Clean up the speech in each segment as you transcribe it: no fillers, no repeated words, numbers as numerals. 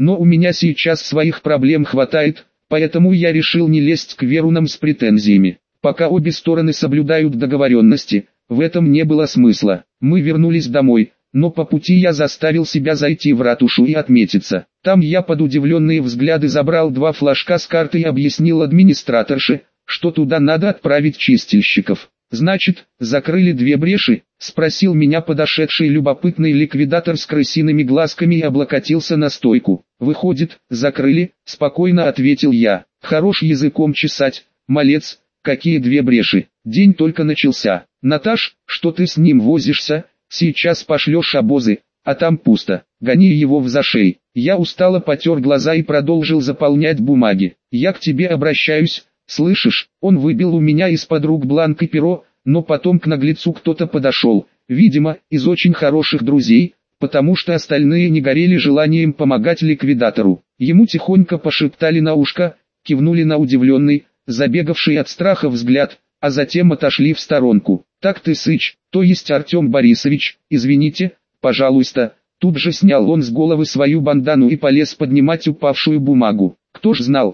но у меня сейчас своих проблем хватает, поэтому я решил не лезть к Верунам с претензиями. Пока обе стороны соблюдают договоренности, в этом не было смысла. Мы вернулись домой, но по пути я заставил себя зайти в ратушу и отметиться. Там я под удивленные взгляды забрал 2 флажка с картой и объяснил администраторше, что туда надо отправить чистильщиков. «Значит, закрыли 2 бреши?» — спросил меня подошедший любопытный ликвидатор с крысиными глазками и облокотился на стойку. «Выходит, закрыли?» — спокойно ответил я. «Хорош языком чесать, малец, какие 2 бреши? День только начался. Наташ, что ты с ним возишься? Сейчас пошлешь обозы, а там пусто. Гони его в зашей». Я устало потер глаза и продолжил заполнять бумаги. «Я к тебе обращаюсь. Слышишь?» Он выбил у меня из-под рук бланк и перо, но потом к наглецу кто-то подошел, видимо, из очень хороших друзей, потому что остальные не горели желанием помогать ликвидатору. Ему тихонько пошептали на ушко, кивнули на удивленный, забегавший от страха взгляд, а затем отошли в сторонку. «Так ты сыч, то есть Артем Борисович, извините, пожалуйста». Тут же снял он с головы свою бандану и полез поднимать упавшую бумагу. Кто ж знал,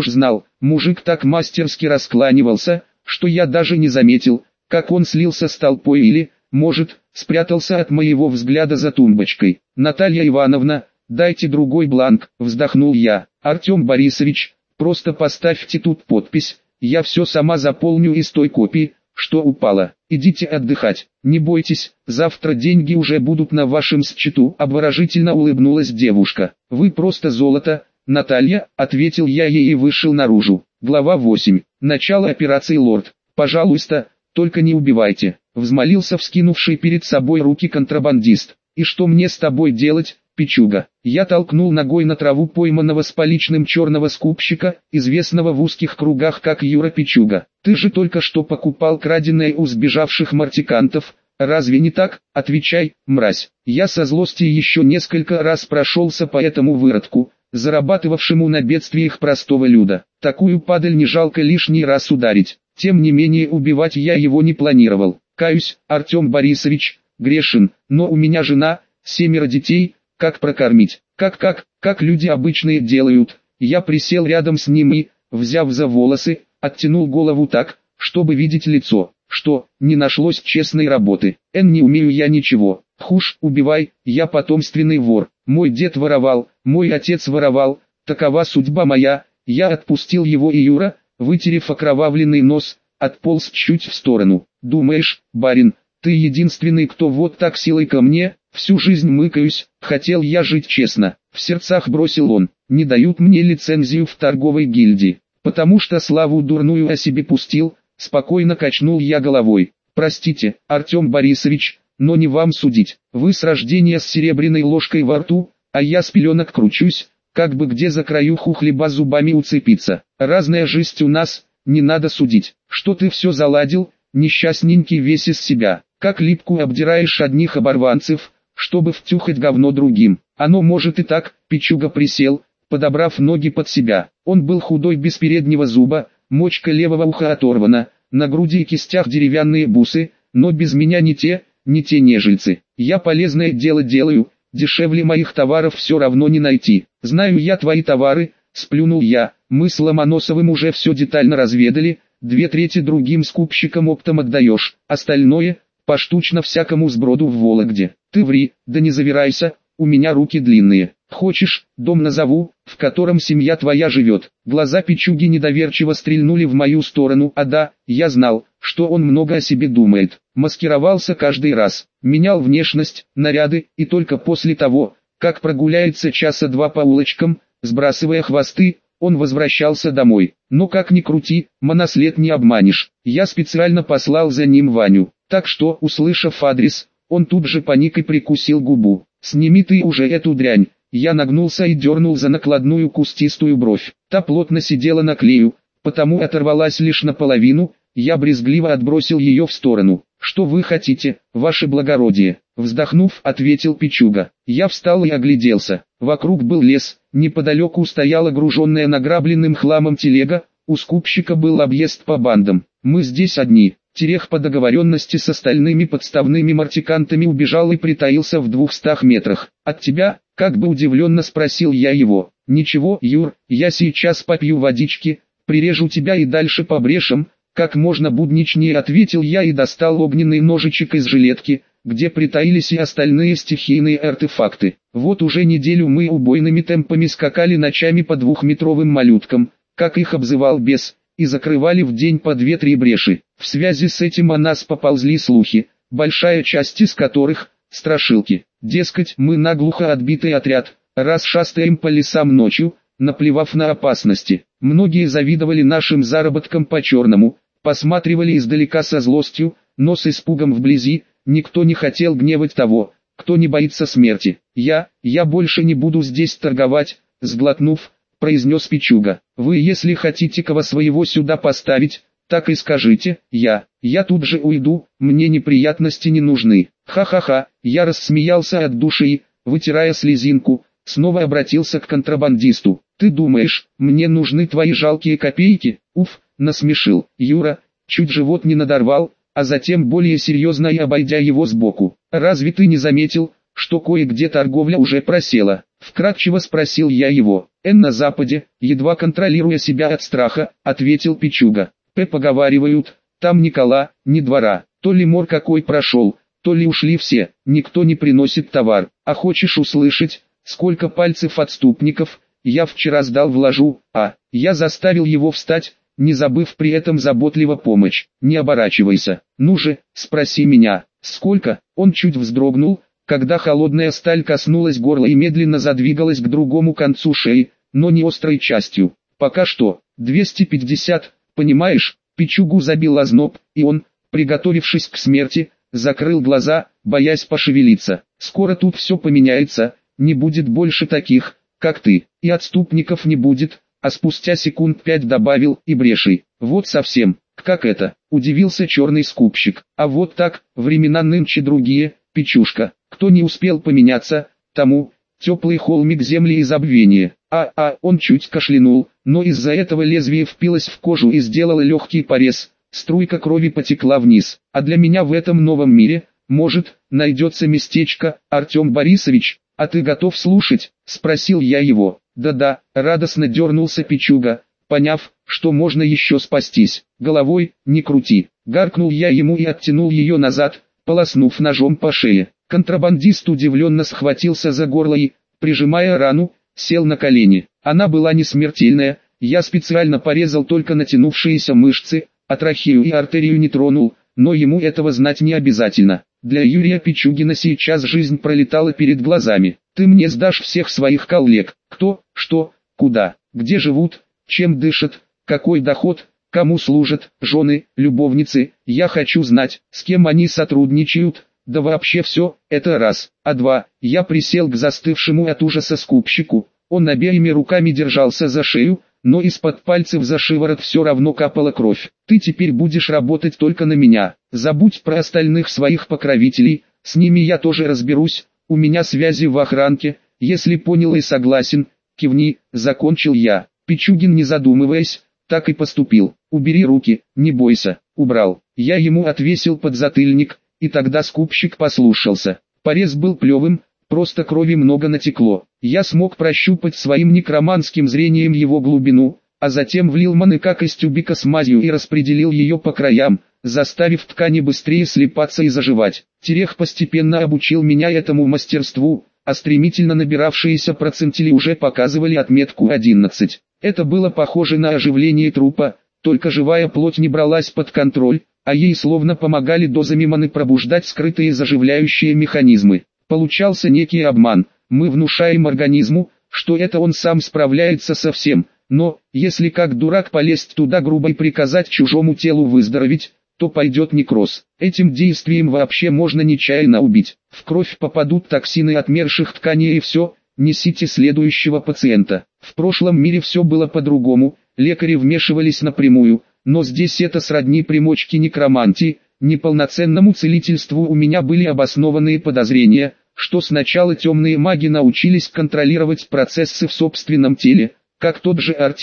мужик так мастерски раскланивался, что я даже не заметил, как он слился с толпой или, может, спрятался от моего взгляда за тумбочкой. «Наталья Ивановна, дайте другой бланк», вздохнул я. «Артем Борисович, просто поставьте тут подпись, я все сама заполню из той копии, что упала. Идите отдыхать, не бойтесь, завтра деньги уже будут на вашем счету», обворожительно улыбнулась девушка. «Вы просто золото, Наталья», ответил я ей и вышел наружу. Глава 8. Начало операции «Лорд». «Пожалуйста, только не убивайте», взмолился вскинувший перед собой руки контрабандист. «И что мне с тобой делать, пичуга?» Я толкнул ногой на траву пойманного с поличным черного скупщика, известного в узких кругах как Юра Пичуга. «Ты же только что покупал краденое у сбежавших мартикантов, разве не так? Отвечай, мразь». Я со злости еще несколько раз прошелся по этому выродку, зарабатывавшему на бедствиях простого люда. Такую падаль не жалко лишний раз ударить. Тем не менее убивать я его не планировал. Каюсь, Артем Борисович, грешен, но у меня жена, 7 детей, как прокормить? Как люди обычные делают? Я присел рядом с ним и, взяв за волосы, оттянул голову так, чтобы видеть лицо. Что, не нашлось честной работы? Не умею я ничего. Хушь, убивай, я потомственный вор. Мой дед воровал, мой отец воровал, такова судьба моя. Я отпустил его, и Юра, вытерев окровавленный нос, отполз чуть в сторону. «Думаешь, барин, ты единственный, кто вот так силой ко мне? Всю жизнь мыкаюсь, хотел я жить честно». В сердцах бросил он. «Не дают мне лицензию в торговой гильдии, потому что славу дурную о себе пустил». Спокойно качнул я головой. «Простите, Артем Борисович, но не вам судить. Вы с рождения с серебряной ложкой во рту, а я с пеленок кручусь, как бы где за краюху хлеба зубами уцепиться. Разная жизнь у нас, не надо судить. Что ты все заладил, несчастненький весь из себя, как липку обдираешь одних оборванцев, чтобы втюхать говно другим. Оно может и так». Пичуга присел, подобрав ноги под себя. Он был худой без переднего зуба, мочка левого уха оторвана, на груди и кистях деревянные бусы, но без меня не те нежильцы. Я полезное дело делаю, дешевле моих товаров все равно не найти. «Знаю я твои товары», сплюнул я, «мы с Ломоносовым уже все детально разведали, 2/3 другим скупщикам оптом отдаешь, остальное, поштучно всякому сброду в Вологде». «Ты ври, да не завирайся, у меня руки длинные. Хочешь, дом назову, в котором семья твоя живет?» Глаза Пичуги недоверчиво стрельнули в мою сторону. А да, я знал, что он много о себе думает. Маскировался каждый раз, менял внешность, наряды, и только после того, как прогуляется часа 2 по улочкам, сбрасывая хвосты, он возвращался домой. Но как ни крути, монослед не обманешь. Я специально послал за ним Ваню, так что, услышав адрес, он тут же паник и прикусил губу. «Сними ты уже эту дрянь». Я нагнулся и дернул за накладную кустистую бровь. Та плотно сидела на клею, потому оторвалась лишь наполовину. Я брезгливо отбросил ее в сторону. «Что вы хотите, ваше благородие?» Вздохнув, ответил Пичуга. Я встал и огляделся. Вокруг был лес, неподалеку стояла груженная награбленным хламом телега, у скупщика был объезд по бандам. «Мы здесь одни». Терех по договоренности с остальными подставными мартикантами убежал и притаился в 200 метрах. «От тебя, Как бы удивленно спросил я его. Ничего, Юр, я сейчас попью водички, прирежу тебя и дальше по брешам. Как можно будничнее ответил я и достал огненный ножичек из жилетки, где притаились и остальные стихийные артефакты. Вот уже неделю мы убойными темпами скакали ночами по двухметровым малюткам, как их обзывал бес, и закрывали в день по 2-3 бреши. В связи с этим о нас поползли слухи, большая часть из которых – страшилки. Дескать, мы наглухо отбитый отряд, раз шастаем по лесам ночью, наплевав на опасности. Многие завидовали нашим заработкам по-черному, посматривали издалека со злостью, но с испугом вблизи. Никто не хотел гневать того, кто не боится смерти. Я больше не буду здесь торговать, сглотнув, произнес Пичуга. Вы, если хотите кого своего сюда поставить, так и скажите. Я тут же уйду, мне неприятности не нужны. Ха-ха-ха, я рассмеялся от души и, вытирая слезинку, снова обратился к контрабандисту. Ты думаешь, мне нужны твои жалкие копейки? Уф, насмешил Юра, чуть живот не надорвал, а затем более серьезно и обойдя его сбоку. «Разве ты не заметил, что кое-где торговля уже просела?» Вкратчиво спросил я его. «На западе, едва контролируя себя от страха», ответил Пичуга. Поговаривают, там ни кола, ни двора, то ли мор какой прошел, то ли ушли все, никто не приносит товар. А хочешь услышать, сколько пальцев отступников я вчера сдал в ложу, я заставил его встать, не забыв при этом заботливо помочь. Не оборачивайся. Ну же, спроси меня, сколько? Он чуть вздрогнул, когда холодная сталь коснулась горла и медленно задвигалась к другому концу шеи, но не острой частью. Пока что, 250, понимаешь? Пичугу забил озноб, и он, приготовившись к смерти, закрыл глаза, боясь пошевелиться. Скоро тут все поменяется, не будет больше таких, как ты, и отступников не будет. А спустя секунд 5 добавил и брешей. Вот совсем, как это, удивился черный скупщик. А вот так, времена нынче другие, Пичушка. Кто не успел поменяться, тому, теплый холмик земли и забвения. Он чуть кашлянул, но из-за этого лезвие впилось в кожу и сделало легкий порез. Струйка крови потекла вниз. А для меня в этом новом мире, может, найдется местечко, Артем Борисович, а ты готов слушать? Спросил я его. Да-да, радостно дернулся Пичуга, поняв, что можно еще спастись. Головой, не крути. Гаркнул я ему и оттянул ее назад, полоснув ножом по шее. Контрабандист удивленно схватился за горло и, прижимая рану, сел на колени. Она была не смертельная, я специально порезал только натянувшиеся мышцы, а трахею и артерию не тронул, но ему этого знать не обязательно. Для Юрия Пичугина сейчас жизнь пролетала перед глазами. Ты мне сдашь всех своих коллег, кто, что, куда, где живут, чем дышат, какой доход, кому служат, жены, любовницы. Я хочу знать, с кем они сотрудничают, да вообще все, это раз. А два, я присел к застывшему от ужаса скупщику. Он обеими руками держался за шею, но из-под пальцев за шиворот все равно капала кровь. Ты теперь будешь работать только на меня. Забудь про остальных своих покровителей, с ними я тоже разберусь, у меня связи в охранке, если понял и согласен, кивни, закончил я. Пичугин, не задумываясь, так и поступил. Убери руки, не бойся. Убрал. Я ему отвесил подзатыльник, и тогда скупщик послушался. Порез был плевым, просто крови много натекло. Я смог прощупать своим некроманским зрением его глубину, а затем влил маны как из тюбика с мазью и распределил ее по краям, заставив ткани быстрее слипаться и заживать. Терех постепенно обучил меня этому мастерству, а стремительно набиравшиеся процентили уже показывали отметку 11. Это было похоже на оживление трупа, только живая плоть не бралась под контроль, а ей словно помогали дозами маны пробуждать скрытые заживляющие механизмы. Получался некий обман. Мы внушаем организму, что это он сам справляется со всем, но, если как дурак полезть туда грубо и приказать чужому телу выздороветь, то пойдет некроз. Этим действием вообще можно нечаянно убить. В кровь попадут токсины отмерших тканей и все, несите следующего пациента. В прошлом мире все было по-другому, лекари вмешивались напрямую, но здесь это сродни примочке некромантии. Неполноценному целительству у меня были обоснованные подозрения, что сначала темные маги научились контролировать процессы в собственном теле, как тот же артист,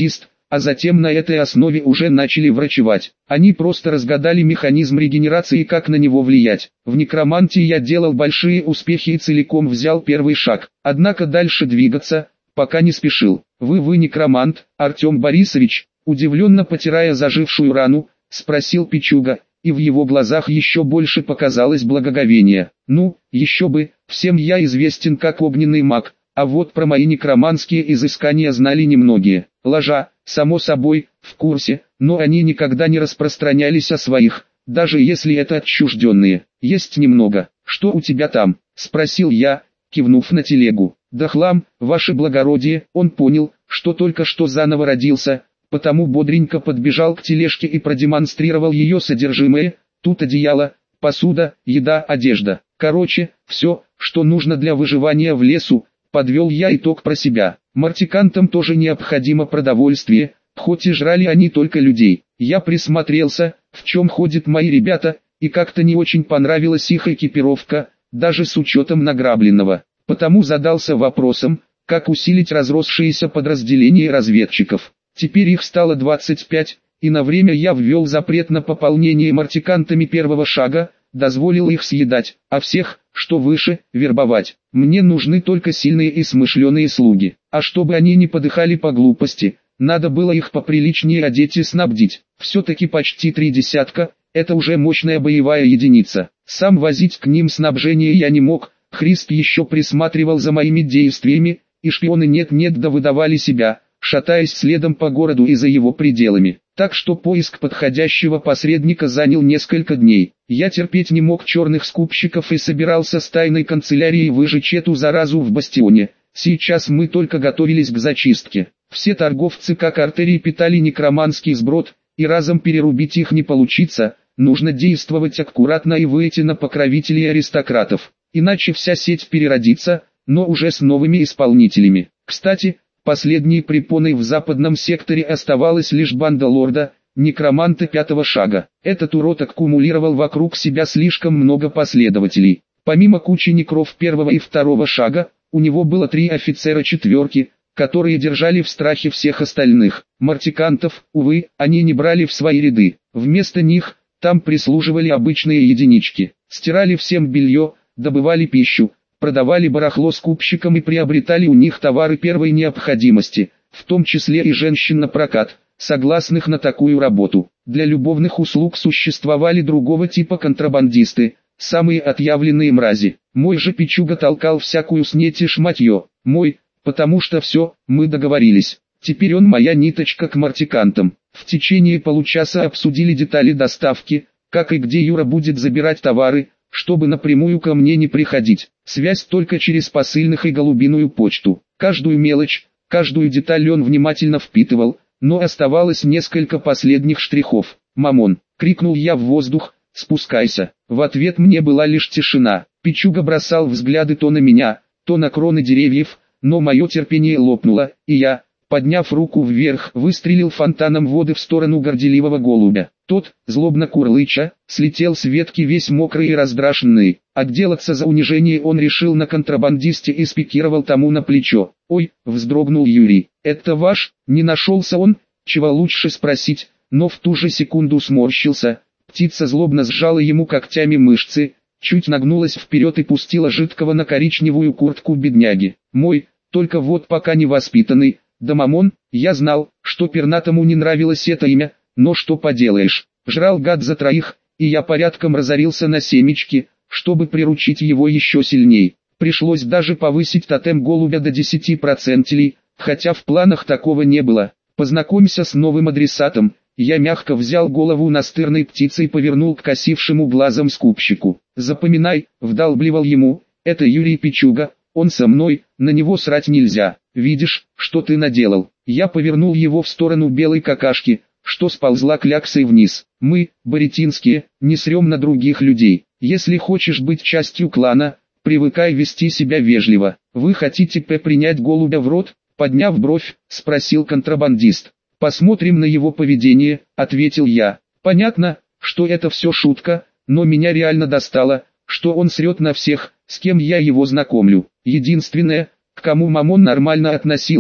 а затем на этой основе уже начали врачевать. Они просто разгадали механизм регенерации и как на него влиять. В некромантии я делал большие успехи и целиком взял первый шаг, однако дальше двигаться пока не спешил. Вы некромант, Артем Борисович?» Удивленно потирая зажившую рану, спросил Пичуга, и в его глазах еще больше показалось благоговение. «Ну, еще бы, всем я известен как огненный маг, а вот про мои некроманские изыскания знали немногие. Ложа, само собой, в курсе, но они никогда не распространялись о своих, даже если это отчужденные. Есть немного. Что у тебя там?» — спросил я, кивнув на телегу. «Да хлам, ваше благородие». Он понял, что только что заново родился, потому бодренько подбежал к тележке и продемонстрировал ее содержимое. Тут одеяло, посуда, еда, одежда. Короче, все, что нужно для выживания в лесу. Подвел я итог про себя. Мартикантам тоже необходимо продовольствие, хоть и жрали они только людей. Я присмотрелся, в чем ходят мои ребята, и как-то не очень понравилась их экипировка, даже с учетом награбленного. Потому задался вопросом, как усилить разросшиеся подразделения разведчиков. Теперь их стало 25, и на время я ввел запрет на пополнение мартикантами первого шага, дозволил их съедать, а всех, что выше, вербовать. Мне нужны только сильные и смышленые слуги. А чтобы они не подыхали по глупости, надо было их поприличнее одеть и снабдить. Все-таки почти 3 десятка, это уже мощная боевая единица. Сам возить к ним снабжение я не мог, Христ еще присматривал за моими действиями, и шпионы нет-нет да выдавали себя, шатаясь следом по городу и за его пределами. Так что поиск подходящего посредника занял несколько дней. Я терпеть не мог черных скупщиков и собирался с тайной канцелярией выжечь эту заразу в бастионе. Сейчас мы только готовились к зачистке. Все торговцы как артерии питали некроманский сброд, и разом перерубить их не получится. Нужно действовать аккуратно и выйти на покровителей аристократов. Иначе вся сеть переродится, но уже с новыми исполнителями. Кстати, последней препоной в западном секторе оставалась лишь банда лорда, некроманта 5-го шага. Этот урод аккумулировал вокруг себя слишком много последователей. Помимо кучи некров 1-го и 2-го шага, у него было 3 офицера 4-ки, которые держали в страхе всех остальных. Мартикантов, увы, они не брали в свои ряды. Вместо них, там прислуживали обычные единички. Стирали всем белье, добывали пищу, продавали барахло скупщикам и приобретали у них товары первой необходимости, в том числе и женщин на прокат, согласных на такую работу. Для любовных услуг существовали другого типа контрабандисты, самые отъявленные мрази. Мой же Пичуга толкал всякую снеть и шматье. Мой, потому что все, мы договорились. Теперь он моя ниточка к мартикантам. В течение получаса обсудили детали доставки, как и где Юра будет забирать товары, чтобы напрямую ко мне не приходить. Связь только через посыльных и голубиную почту. Каждую мелочь, каждую деталь он внимательно впитывал, но оставалось несколько последних штрихов. «Мамон!» — крикнул я в воздух, «спускайся!» В ответ мне была лишь тишина. Пичуга бросал взгляды то на меня, то на кроны деревьев, но мое терпение лопнуло, и я, подняв руку вверх, выстрелил фонтаном воды в сторону горделивого голубя. Тот, злобно курлыча, слетел с ветки весь мокрый и раздраженный. Отделаться за унижение он решил на контрабандисте и спикировал тому на плечо. «Ой!» — вздрогнул Юрий. «Это ваш?» — не нашелся он, чего лучше спросить, но в ту же секунду сморщился. Птица злобно сжала ему когтями мышцы, чуть нагнулась вперед и пустила жидкого на коричневую куртку бедняги. «Мой, только вот пока не воспитанный». «Да мамон, я знал, что пернатому не нравилось это имя, но что поделаешь, жрал гад за 3, и я порядком разорился на семечки, чтобы приручить его еще сильней. Пришлось даже повысить тотем голубя до 10%, хотя в планах такого не было. Познакомься с новым адресатом». Я мягко взял голову настырной птицы и повернул к косившему глазом скупщику. «Запоминай», — вдалбливал ему, — «это Юрий Пичуга, он со мной, на него срать нельзя. Видишь, что ты наделал?» Я повернул его в сторону белой какашки, что сползла кляксой вниз. «Мы, баритинские, не срем на других людей. Если хочешь быть частью клана, привыкай вести себя вежливо. Вы хотите принять голубя в рот?» Подняв бровь, спросил контрабандист. «Посмотрим на его поведение», — ответил я. «Понятно, что это все шутка, но меня реально достало, что он срет на всех, с кем я его знакомлю. Единственное, к кому мамон нормально относился,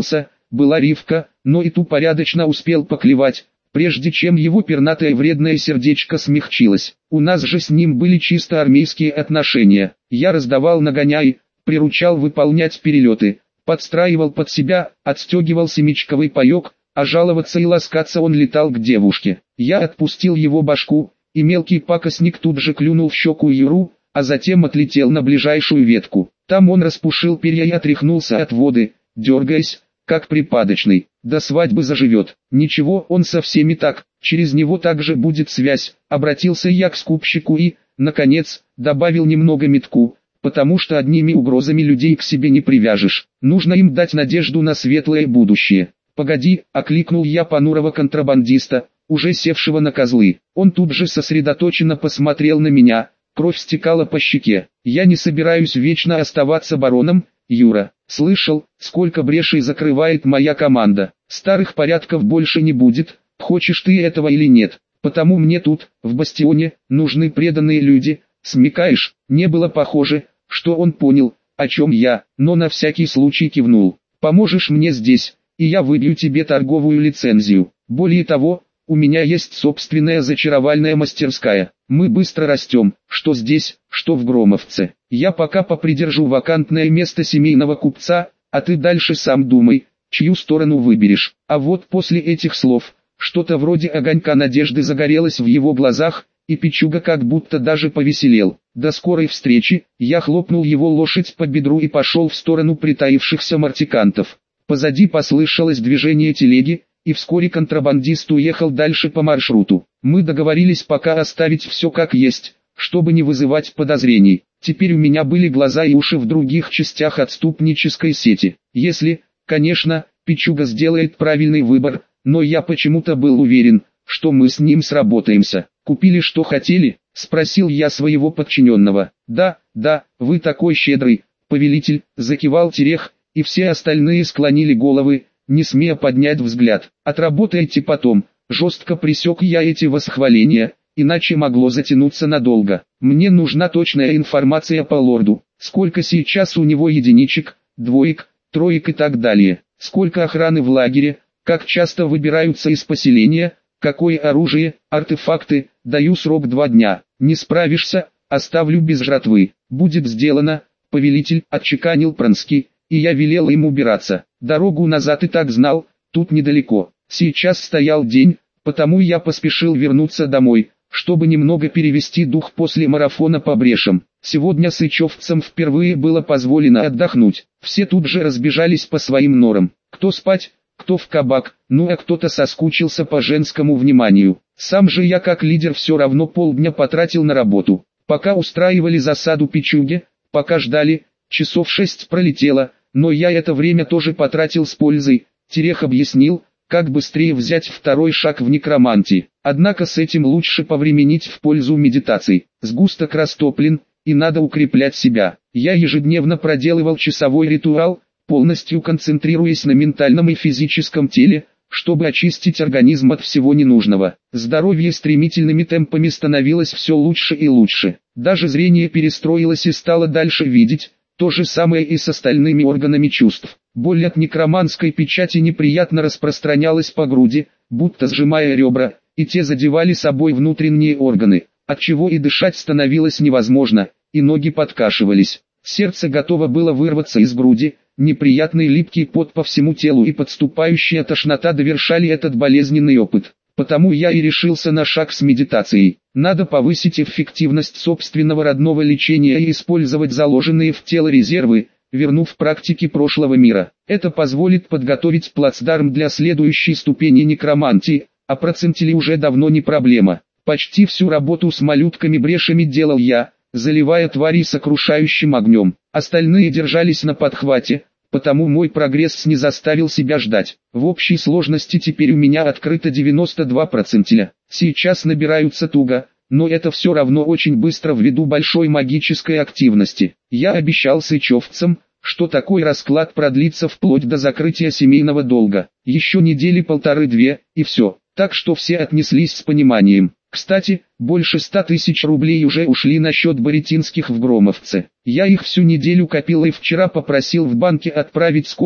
была Ривка, но и ту порядочно успел поклевать, прежде чем его пернатое вредное сердечко смягчилось. У нас же с ним были чисто армейские отношения. Я раздавал нагоняй, приручал выполнять перелеты, подстраивал под себя, отстегивал семечковый паек, а жаловаться и ласкаться он летал к девушке. Я отпустил его башку, и мелкий пакостник тут же клюнул в щеку Юру, а затем отлетел на ближайшую ветку. Там он распушил перья и отряхнулся от воды, дергаясь, как припадочный. До свадьбы заживет. Ничего, он со всеми так, через него также будет связь. Обратился я к скупщику и, наконец, добавил немного метку, потому что одними угрозами людей к себе не привяжешь. Нужно им дать надежду на светлое будущее. «Погоди», — окликнул я понурого контрабандиста, уже севшего на козлы. Он тут же сосредоточенно посмотрел на меня, кровь стекала по щеке. «Я не собираюсь вечно оставаться бароном, Юра. Слышал, сколько брешей закрывает моя команда. Старых порядков больше не будет, хочешь ты этого или нет. Потому мне тут, в бастионе, нужны преданные люди, смекаешь?» Не было похоже, что он понял, о чем я, но на всякий случай кивнул. «Поможешь мне здесь, и я выбью тебе торговую лицензию. Более того, у меня есть собственная зачаровальная мастерская. Мы быстро растем, что здесь, что в Громовце. Я пока попридержу вакантное место семейного купца, а ты дальше сам думай, чью сторону выберешь». А вот после этих слов, что-то вроде огонька надежды загорелось в его глазах, и Пичуга как будто даже повеселел. «До скорой встречи», я хлопнул его лошадь по бедру и пошел в сторону притаившихся мартикантов. Позади послышалось движение телеги, и вскоре контрабандист уехал дальше по маршруту. Мы договорились пока оставить все как есть, чтобы не вызывать подозрений. Теперь у меня были глаза и уши в других частях отступнической сети. Если, конечно, Пичуга сделает правильный выбор, но я почему-то был уверен, что мы с ним сработаемся. «Купили что хотели?» — спросил я своего подчиненного. «Да, вы такой щедрый, повелитель», — закивал Терех, и все остальные склонили головы, не смея поднять взгляд. «Отработайте потом», — жестко пресек я эти восхваления, иначе могло затянуться надолго. «Мне нужна точная информация по лорду, сколько сейчас у него единичек, двоек, троек и так далее, сколько охраны в лагере, как часто выбираются из поселения, какое оружие, артефакты. Даю срок 2 дня, не справишься, оставлю без жратвы». «Будет сделано, повелитель», — отчеканил Пронский, и я велел им убираться. Дорогу назад и так знал, тут недалеко. Сейчас стоял день, потому я поспешил вернуться домой, чтобы немного перевести дух после марафона по брешам. Сегодня сычевцам впервые было позволено отдохнуть. Все тут же разбежались по своим норам. Кто спать, кто в кабак, ну а кто-то соскучился по женскому вниманию. Сам же я как лидер все равно полдня потратил на работу. Пока устраивали засаду Пичуге, пока ждали, часов 6 пролетело, но я это время тоже потратил с пользой. Терех объяснил, как быстрее взять второй шаг в некромантии. Однако с этим лучше повременить в пользу медитаций. Сгусток растоплен, и надо укреплять себя. Я ежедневно проделывал часовой ритуал, полностью концентрируясь на ментальном и физическом теле, чтобы очистить организм от всего ненужного. Здоровье стремительными темпами становилось все лучше и лучше. Даже зрение перестроилось и стало дальше видеть. То же самое и с остальными органами чувств. Боль от некроманской печати неприятно распространялась по груди, будто сжимая ребра, и те задевали собой внутренние органы, отчего и дышать становилось невозможно, и ноги подкашивались. Сердце готово было вырваться из груди, неприятный липкий пот по всему телу и подступающая тошнота довершали этот болезненный опыт. Потому я и решился на шаг с медитацией. Надо повысить эффективность собственного родного лечения и использовать заложенные в тело резервы, вернув практики прошлого мира. Это позволит подготовить плацдарм для следующей ступени некромантии, а процентили уже давно не проблема. Почти всю работу с малютками-брешами делал я, заливая твари сокрушающим огнем. Остальные держались на подхвате, потому мой прогресс не заставил себя ждать. В общей сложности теперь у меня открыто 92%. Сейчас набираются туго, но это все равно очень быстро ввиду большой магической активности. Я обещал сычевцам, что такой расклад продлится вплоть до закрытия семейного долга. Еще недели 1,5-2, и все. Так что все отнеслись с пониманием. Кстати, больше 100 тысяч рублей уже ушли на счет Боретинских в Громовце. Я их всю неделю копил и вчера попросил в банке отправить скопом,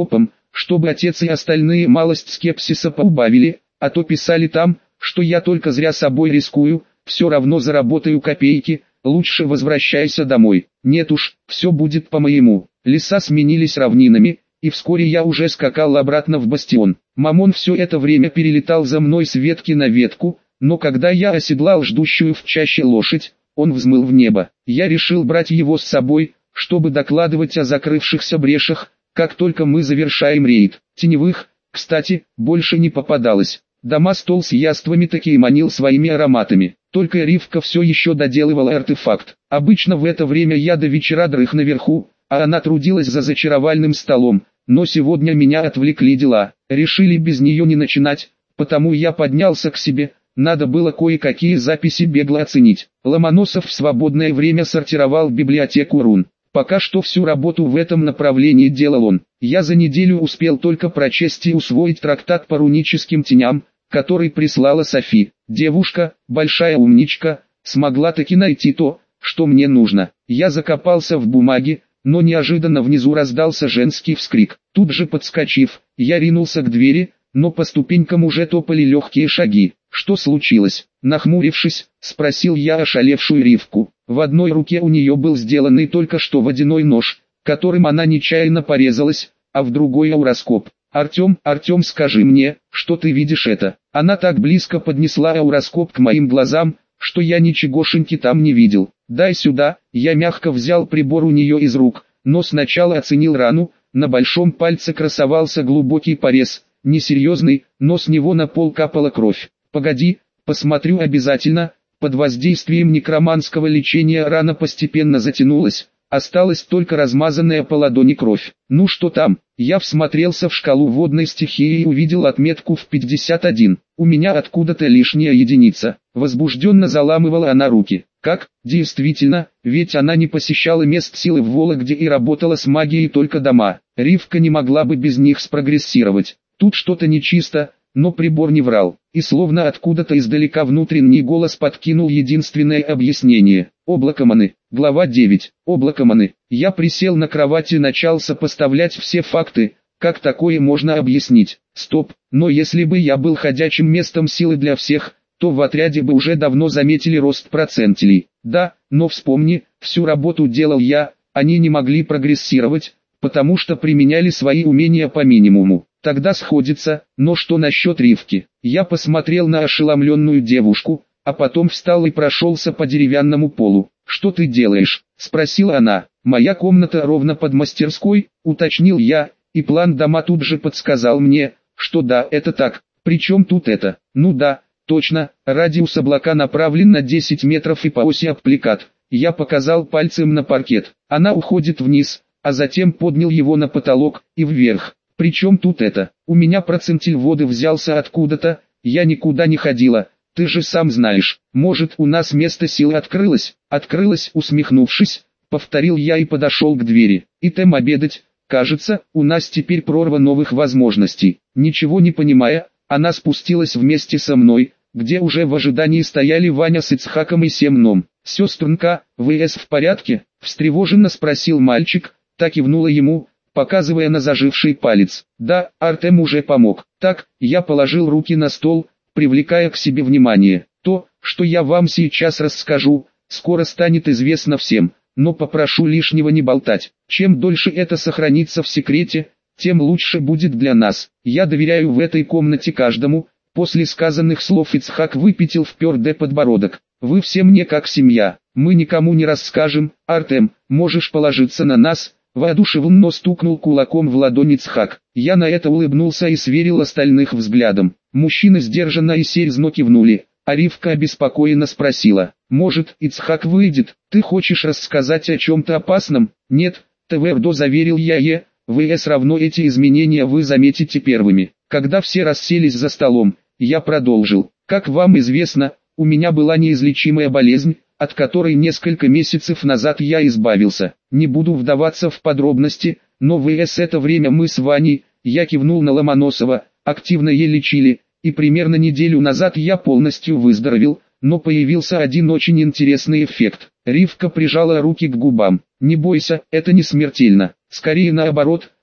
чтобы отец и остальные малость скепсиса поубавили, а то писали там, что я только зря собой рискую, все равно заработаю копейки, лучше возвращайся домой. Нет уж, все будет по-моему. Леса сменились равнинами, и вскоре я уже скакал обратно в бастион. Мамон все это время перелетал за мной с ветки на ветку, но когда я оседлал ждущую в чаще лошадь, он взмыл в небо. Я решил брать его с собой, чтобы докладывать о закрывшихся брешах, как только мы завершаем рейд. Теневых, кстати, больше не попадалось. Дома-стол с яствами таки манил своими ароматами. Только Ривка все еще доделывала артефакт. Обычно в это время я до вечера дрых наверху, а она трудилась за зачаровальным столом, но сегодня меня отвлекли дела. Решили без нее не начинать, потому я поднялся к себе. Надо было кое-какие записи бегло оценить. Ломоносов в свободное время сортировал библиотеку рун. Пока что всю работу в этом направлении делал он. Я за неделю успел только прочесть и усвоить трактат по руническим теням, который прислала Софи. Девушка, большая умничка, смогла таки найти то, что мне нужно. Я закопался в бумаге, но неожиданно внизу раздался женский вскрик. Тут же подскочив, я ринулся к двери, но по ступенькам уже топали легкие шаги. Что случилось? Нахмурившись, спросил я ошалевшую Ривку. В одной руке у нее был сделанный только что водяной нож, которым она нечаянно порезалась, а в другой ауроскоп. «Артем, скажи мне, что ты видишь это?» Она так близко поднесла ауроскоп к моим глазам, что я ничегошеньки там не видел. «Дай сюда», я мягко взял прибор у нее из рук, но сначала оценил рану. На большом пальце красовался глубокий порез, несерьезный, но с него на пол капала кровь. «Погоди, посмотрю обязательно». Под воздействием некроманского лечения рана постепенно затянулась, осталась только размазанная по ладони кровь. «Ну что там?» Я всмотрелся в шкалу водной стихии и увидел отметку в 51. У меня откуда-то лишняя единица. Возбужденно заламывала она руки. Как? Действительно, ведь она не посещала мест силы в Вологде и работала с магией только дома. Ривка не могла бы без них спрогрессировать. Тут что-то нечисто, но прибор не врал. И словно откуда-то издалека внутренний голос подкинул единственное объяснение. Облако маны. Глава 9. Облако маны. Я присел на кровати и начал сопоставлять все факты. Как такое можно объяснить? Стоп, но если бы я был ходячим местом силы для всех, то в отряде бы уже давно заметили рост процентилей. Да, но вспомни, всю работу делал я, они не могли прогрессировать, потому что применяли свои умения по минимуму. Тогда сходится, но что насчет Ривки? Я посмотрел на ошеломленную девушку, а потом встал и прошелся по деревянному полу. «Что ты делаешь?» – спросила она. «Моя комната ровно под мастерской», – уточнил я, и план дома тут же подсказал мне, что да, это так. Причем тут это? Ну да, точно, радиус облака направлен на 10 метров и по оси аппликат. Я показал пальцем на паркет. Она уходит вниз, а затем поднял его на потолок и вверх. Причем тут это? У меня процентиль воды взялся откуда-то, я никуда не ходила. Ты же сам знаешь, может у нас место силы открылось? Открылось, усмехнувшись, повторил я и подошел к двери. Идем обедать, кажется, у нас теперь прорва новых возможностей. Ничего не понимая, она спустилась вместе со мной, где уже в ожидании стояли Ваня с Ицхаком и Семном. «Сестренка, ВС в порядке?» – встревоженно спросил мальчик, так кивнула ему, показывая на заживший палец. «Да, Артем уже помог». Так, я положил руки на стол, привлекая к себе внимание. «То, что я вам сейчас расскажу, скоро станет известно всем, но попрошу лишнего не болтать. Чем дольше это сохранится в секрете, тем лучше будет для нас. Я доверяю в этой комнате каждому». После сказанных слов Ицхак выпятил вперед подбородок. «Вы все мне как семья, мы никому не расскажем. Артем, можешь положиться на нас». Воодушевленно стукнул кулаком в ладонь Ицхак. Я на это улыбнулся и сверил остальных взглядом. Мужчины сдержанно и серьезно кивнули, а Ривка обеспокоенно спросила: «Может, Ицхак выйдет? Ты хочешь рассказать о чем-то опасном?» «Нет», твердо заверил я. «ВС равно эти изменения вы заметите первыми». Когда все расселись за столом, я продолжил. «Как вам известно, у меня была неизлечимая болезнь, от которой несколько месяцев назад я избавился. Не буду вдаваться в подробности, но ВС это время мы с Ваней, я кивнул на Ломоносова, активно ее лечили, и примерно неделю назад я полностью выздоровел, но появился один очень интересный эффект». Ривка прижала руки к губам. «Не бойся, это не смертельно, скорее наоборот,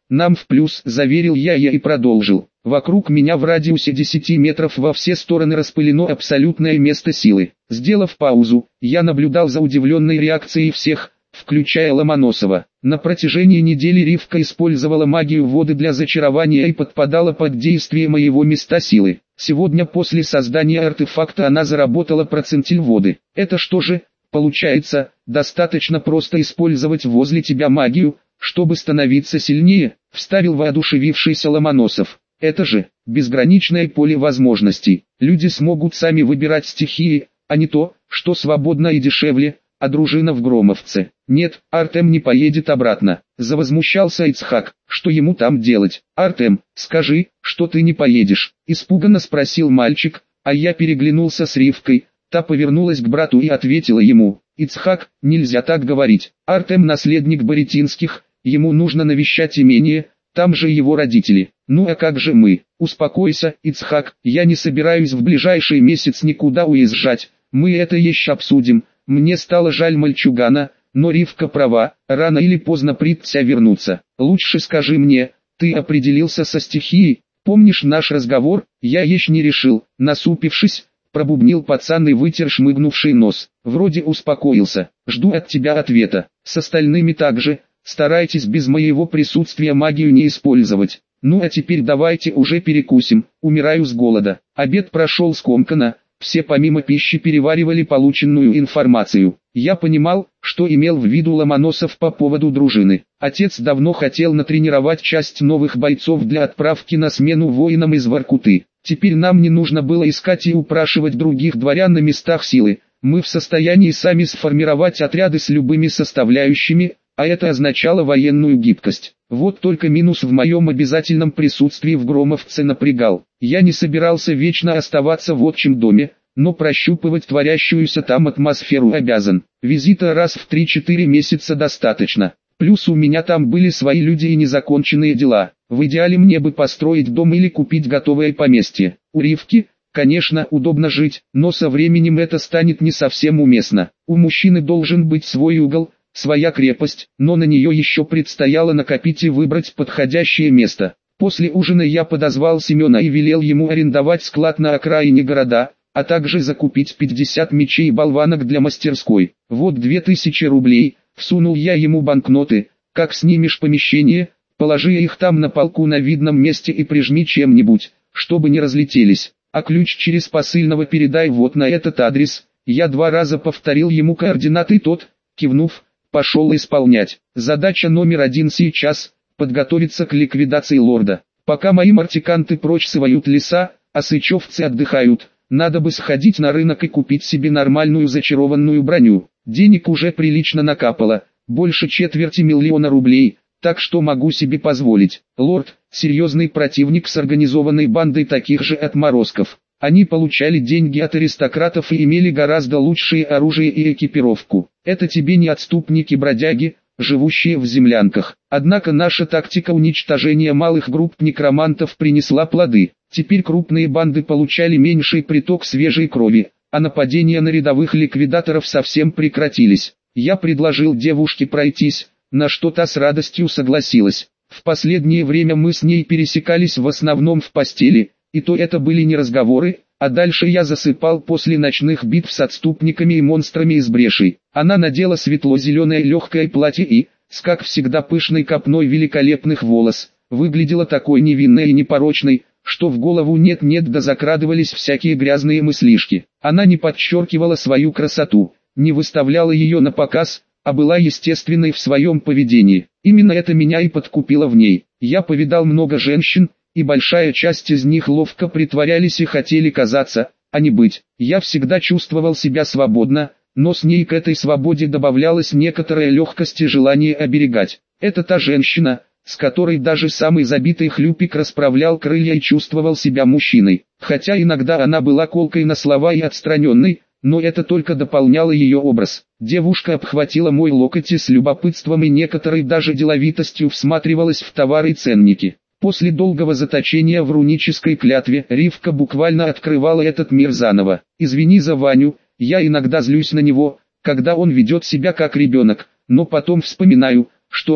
Нам в плюс, заверил я и продолжил. Вокруг меня в радиусе 10 метров во все стороны распылено абсолютное место силы. Сделав паузу, я наблюдал за удивленной реакцией всех, включая Ломоносова. На протяжении недели Ривка использовала магию воды для зачарования и подпадала под действие моего места силы. Сегодня после создания артефакта она заработала процентиль воды. Это что же, получается, достаточно просто использовать возле тебя магию, чтобы становиться сильнее, вставил воодушевившийся Ломоносов. Это же, безграничное поле возможностей. Люди смогут сами выбирать стихии, а не то, что свободно и дешевле, а дружина в Громовце. Нет, Артем не поедет обратно. Завозмущался Ицхак. Что ему там делать? Артем, скажи, что ты не поедешь. Испуганно спросил мальчик, а я переглянулся с Ривкой. Та повернулась к брату и ответила ему. Ицхак, нельзя так говорить. Артем наследник Боретинских, ему нужно навещать имение, там же его родители. Ну а как же мы? Успокойся, Ицхак, я не собираюсь в ближайший месяц никуда уезжать. Мы это еще обсудим. Мне стало жаль мальчугана, но Ривка права, рано или поздно придется вернуться. Лучше скажи мне, ты определился со стихией? Помнишь наш разговор? Я еще не решил. Насупившись, пробубнил пацан и вытер шмыгнувший нос. Вроде успокоился. Жду от тебя ответа. С остальными также. Старайтесь без моего присутствия магию не использовать. Ну а теперь давайте уже перекусим. Умираю с голода. Обед прошел скомканно. Все помимо пищи переваривали полученную информацию. Я понимал, что имел в виду Ломоносов по поводу дружины. Отец давно хотел натренировать часть новых бойцов для отправки на смену воинам из Воркуты. Теперь нам не нужно было искать и упрашивать других дворян на местах силы. Мы в состоянии сами сформировать отряды с любыми составляющими, а это означало военную гибкость. Вот только минус в моем обязательном присутствии в Громовце напрягал. Я не собирался вечно оставаться в отчим доме, но прощупывать творящуюся там атмосферу обязан. Визита раз в 3-4 месяца достаточно. Плюс у меня там были свои люди и незаконченные дела. В идеале мне бы построить дом или купить готовое поместье. У Ривки, конечно, удобно жить, но со временем это станет не совсем уместно. У мужчины должен быть свой угол, своя крепость, но на нее еще предстояло накопить и выбрать подходящее место. После ужина я подозвал Семена и велел ему арендовать склад на окраине города, а также закупить 50 мечей и болванок для мастерской. Вот 2000 рублей, всунул я ему банкноты. Как снимешь помещение, положи их там на полку на видном месте и прижми чем-нибудь, чтобы не разлетелись. А ключ через посыльного передай вот на этот адрес. Я 2 раза повторил ему координаты, тот, кивнув, пошел исполнять. Задача номер 1 сейчас – подготовиться к ликвидации лорда. Пока мои мартиканты прочь свают леса, а сычевцы отдыхают, надо бы сходить на рынок и купить себе нормальную зачарованную броню. Денег уже прилично накапало, больше 250 000 рублей, так что могу себе позволить. Лорд – серьезный противник с организованной бандой таких же отморозков. Они получали деньги от аристократов и имели гораздо лучшее оружие и экипировку. Это тебе не отступники-бродяги, живущие в землянках. Однако наша тактика уничтожения малых групп некромантов принесла плоды. Теперь крупные банды получали меньший приток свежей крови, а нападения на рядовых ликвидаторов совсем прекратились. Я предложил девушке пройтись, на что та с радостью согласилась. В последнее время мы с ней пересекались в основном в постели, и то это были не разговоры, а дальше я засыпал после ночных битв с отступниками и монстрами из брешей. Она надела светло-зеленое легкое платье и, с как всегда пышной копной великолепных волос, выглядела такой невинной и непорочной, что в голову нет-нет да закрадывались всякие грязные мыслишки. Она не подчеркивала свою красоту, не выставляла ее на показ, а была естественной в своем поведении. Именно это меня и подкупило в ней. Я повидал много женщин, и большая часть из них ловко притворялись и хотели казаться, а не быть. Я всегда чувствовал себя свободно, но с ней к этой свободе добавлялась некоторая легкость и желание оберегать. Это та женщина, с которой даже самый забитый хлюпик расправлял крылья и чувствовал себя мужчиной. Хотя иногда она была колкой на слова и отстраненной, но это только дополняло ее образ. Девушка обхватила мой локоть и с любопытством и некоторой даже деловитостью всматривалась в товары и ценники. После долгого заточения в рунической клятве Ривка буквально открывала этот мир заново. Извини за Ваню, я иногда злюсь на него, когда он ведет себя как ребенок, но потом вспоминаю, что он,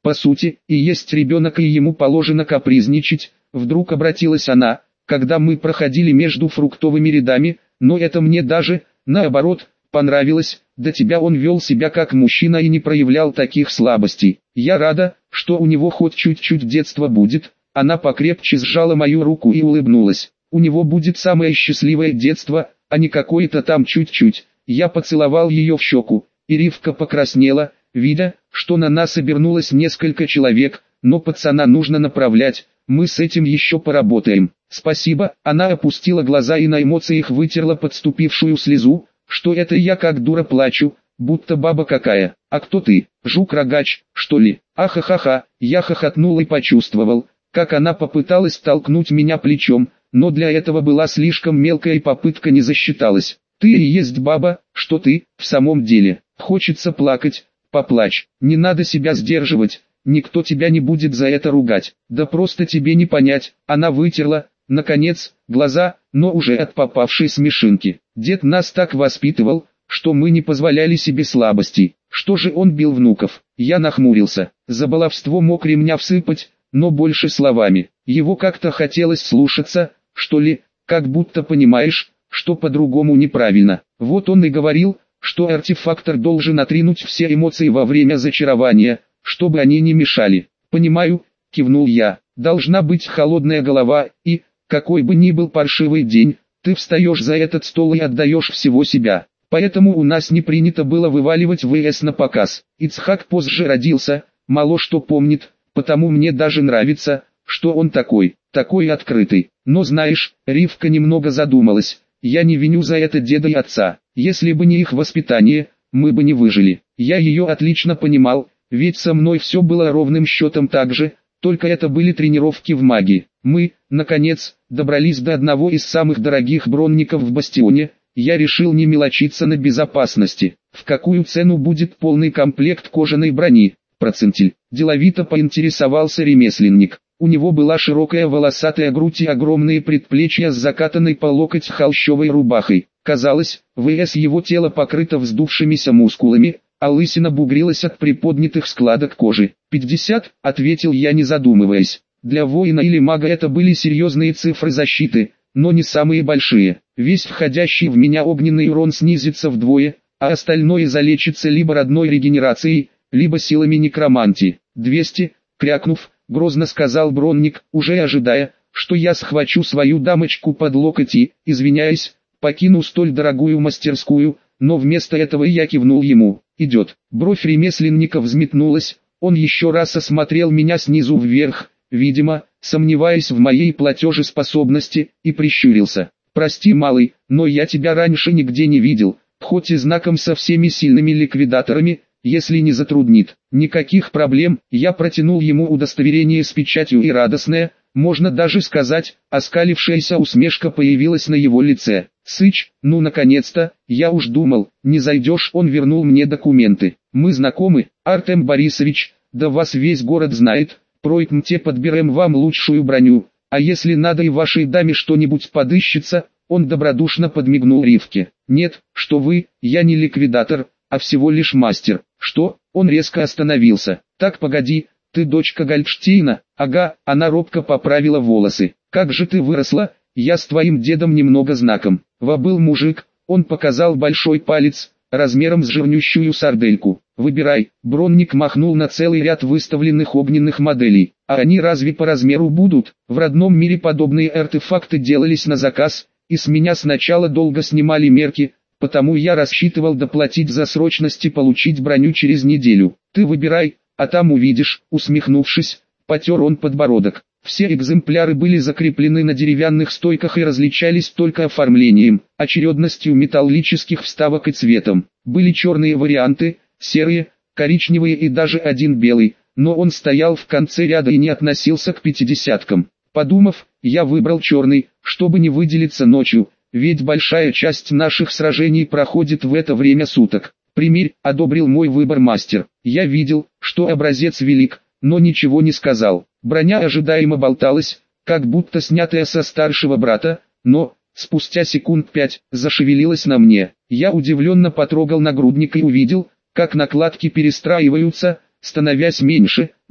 по сути, и есть ребенок, и ему положено капризничать, вдруг обратилась она, когда мы проходили между фруктовыми рядами, но это мне даже, наоборот, понравилось, до тебя он вел себя как мужчина и не проявлял таких слабостей. Я рада, что у него хоть чуть-чуть детства будет. Она покрепче сжала мою руку и улыбнулась. У него будет самое счастливое детство, а не какое-то там чуть-чуть. Я поцеловал ее в щеку, и Ривка покраснела, видя, что на нас обернулось несколько человек, но пацана нужно направлять, мы с этим еще поработаем. Спасибо, она опустила глаза и на эмоциях вытерла подступившую слезу, что это я как дура плачу, будто баба какая. А кто ты, жук-рогач, что ли? Ахахаха, я хохотнул и почувствовал, как она попыталась толкнуть меня плечом, но для этого была слишком мелкая и попытка не засчиталась. Ты и есть баба, что ты, в самом деле. Хочется плакать, поплачь, не надо себя сдерживать, никто тебя не будет за это ругать. Да просто тебе не понять, она вытерла, наконец, глаза, но уже от попавшей смешинки. Дед нас так воспитывал, что мы не позволяли себе слабостей. Что же он бил внуков? Я нахмурился. За баловство мог ремня всыпать, но больше словами. Его как-то хотелось слушаться, что ли, как будто понимаешь, что по-другому неправильно. Вот он и говорил, что артефактор должен отринуть все эмоции во время зачарования, чтобы они не мешали. «Понимаю», — кивнул я, — «должна быть холодная голова, и, какой бы ни был паршивый день, ты встаешь за этот стол и отдаешь всего себя. Поэтому у нас не принято было вываливать ВС на показ. Ицхак позже родился, мало что помнит, потому мне даже нравится, что он такой открытый. Но знаешь, Ривка немного задумалась, я не виню за это деда и отца. Если бы не их воспитание, мы бы не выжили. Я ее отлично понимал, ведь со мной все было ровным счетом так же, только это были тренировки в магии. Мы, наконец, добрались до одного из самых дорогих бронников в Бастионе. Я решил не мелочиться на безопасности. В какую цену будет полный комплект кожаной брони? Процентиль. Деловито поинтересовался ремесленник. У него была широкая волосатая грудь и огромные предплечья с закатанной по локоть холщовой рубахой. Казалось, ВС его тело покрыто вздувшимися мускулами, а лысина бугрилась от приподнятых складок кожи. 50, ответил я, не задумываясь. Для воина или мага это были серьезные цифры защиты, но не самые большие. Весь входящий в меня огненный урон снизится вдвое, а остальное залечится либо родной регенерацией, либо силами некромантии. 200, крякнув, грозно сказал бронник, уже ожидая, что я схвачу свою дамочку под локоть и, извиняясь, покину столь дорогую мастерскую, но вместо этого я кивнул ему. Идет. Бровь ремесленника взметнулась, он еще раз осмотрел меня снизу вверх, видимо, сомневаясь в моей платежеспособности, и прищурился. «Прости, малый, но я тебя раньше нигде не видел, хоть и знаком со всеми сильными ликвидаторами, если не затруднит». «Никаких проблем», я протянул ему удостоверение с печатью, и радостная, можно даже сказать, оскалившаяся усмешка появилась на его лице. «Сыч, ну наконец-то, я уж думал, не зайдешь». Он вернул мне документы. «Мы знакомы, Артем Борисович, да вас весь город знает, пройдемте подберем вам лучшую броню, а если надо и вашей даме что-нибудь подыщется». Он добродушно подмигнул Ривке. «Нет, что вы, я не ликвидатор, а всего лишь мастер». «Что?» Он резко остановился. «Так погоди, ты дочка Гольдштейна?» «Ага», она робко поправила волосы. «Как же ты выросла, я с твоим дедом немного знаком». Был мужик, он показал большой палец, размером с жирнющую сардельку. «Выбирай». Бронник махнул на целый ряд выставленных огненных моделей. «А они разве по размеру будут?» В родном мире подобные артефакты делались на заказ, и с меня сначала долго снимали мерки, потому я рассчитывал доплатить за срочность и получить броню через неделю. «Ты выбирай, а там увидишь», усмехнувшись, потер он подбородок. Все экземпляры были закреплены на деревянных стойках и различались только оформлением, очередностью металлических вставок и цветом. Были черные варианты, серые, коричневые и даже один белый, но он стоял в конце ряда и не относился к пятидесяткам. Подумав, я выбрал черный, чтобы не выделиться ночью, ведь большая часть наших сражений проходит в это время суток. «Примерь», — одобрил мой выбор мастер. Я видел, что образец велик, но ничего не сказал. Броня ожидаемо болталась, как будто снятая со старшего брата, но, спустя секунд 5, зашевелилась на мне. Я удивленно потрогал нагрудник и увидел, как накладки перестраиваются, становясь меньше,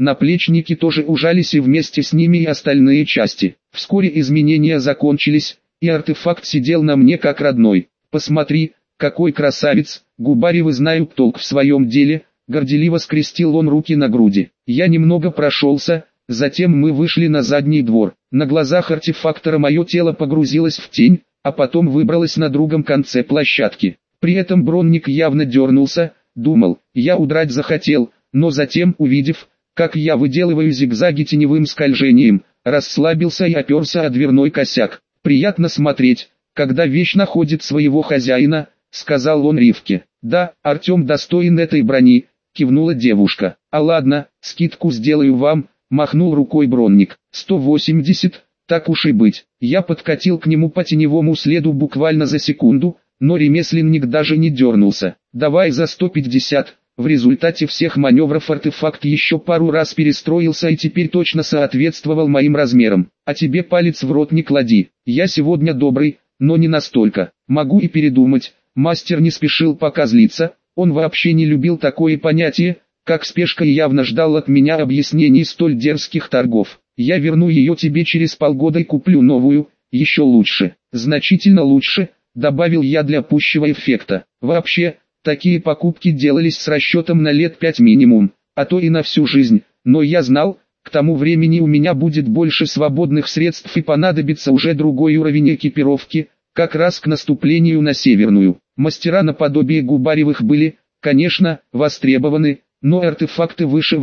наплечники тоже ужались и вместе с ними и остальные части. Вскоре изменения закончились, и артефакт сидел на мне как родной. «Посмотри, какой красавец, Губаревы знают толк в своем деле», горделиво скрестил он руки на груди. Я немного прошелся, затем мы вышли на задний двор. На глазах артефактора мое тело погрузилось в тень, а потом выбралось на другом конце площадки. При этом Бронник явно дернулся, думал, я удрать захотел, но затем, увидев, как я выделываю зигзаги теневым скольжением, расслабился и оперся о дверной косяк. «Приятно смотреть, когда вещь находит своего хозяина», — сказал он Ривке. «Да, Артем достоин этой брони», — кивнула девушка. «А ладно, скидку сделаю вам», — махнул рукой Бронник. 180, так уж и быть. Я подкатил к нему по теневому следу буквально за секунду, но ремесленник даже не дернулся. «Давай за 150». В результате всех маневров артефакт еще пару раз перестроился и теперь точно соответствовал моим размерам. «А тебе палец в рот не клади. Я сегодня добрый, но не настолько. Могу и передумать». Мастер не спешил пока злиться, он вообще не любил такое понятие, как спешка, и явно ждал от меня объяснений столь дерзких торгов. «Я верну ее тебе через полгода и куплю новую, еще лучше, значительно лучше», добавил я для пущего эффекта. Вообще, такие покупки делались с расчетом на лет 5 минимум, а то и на всю жизнь, но я знал, к тому времени у меня будет больше свободных средств и понадобится уже другой уровень экипировки, как раз к наступлению на Северную. Мастера наподобие Губаревых были, конечно, востребованы, но артефакты выше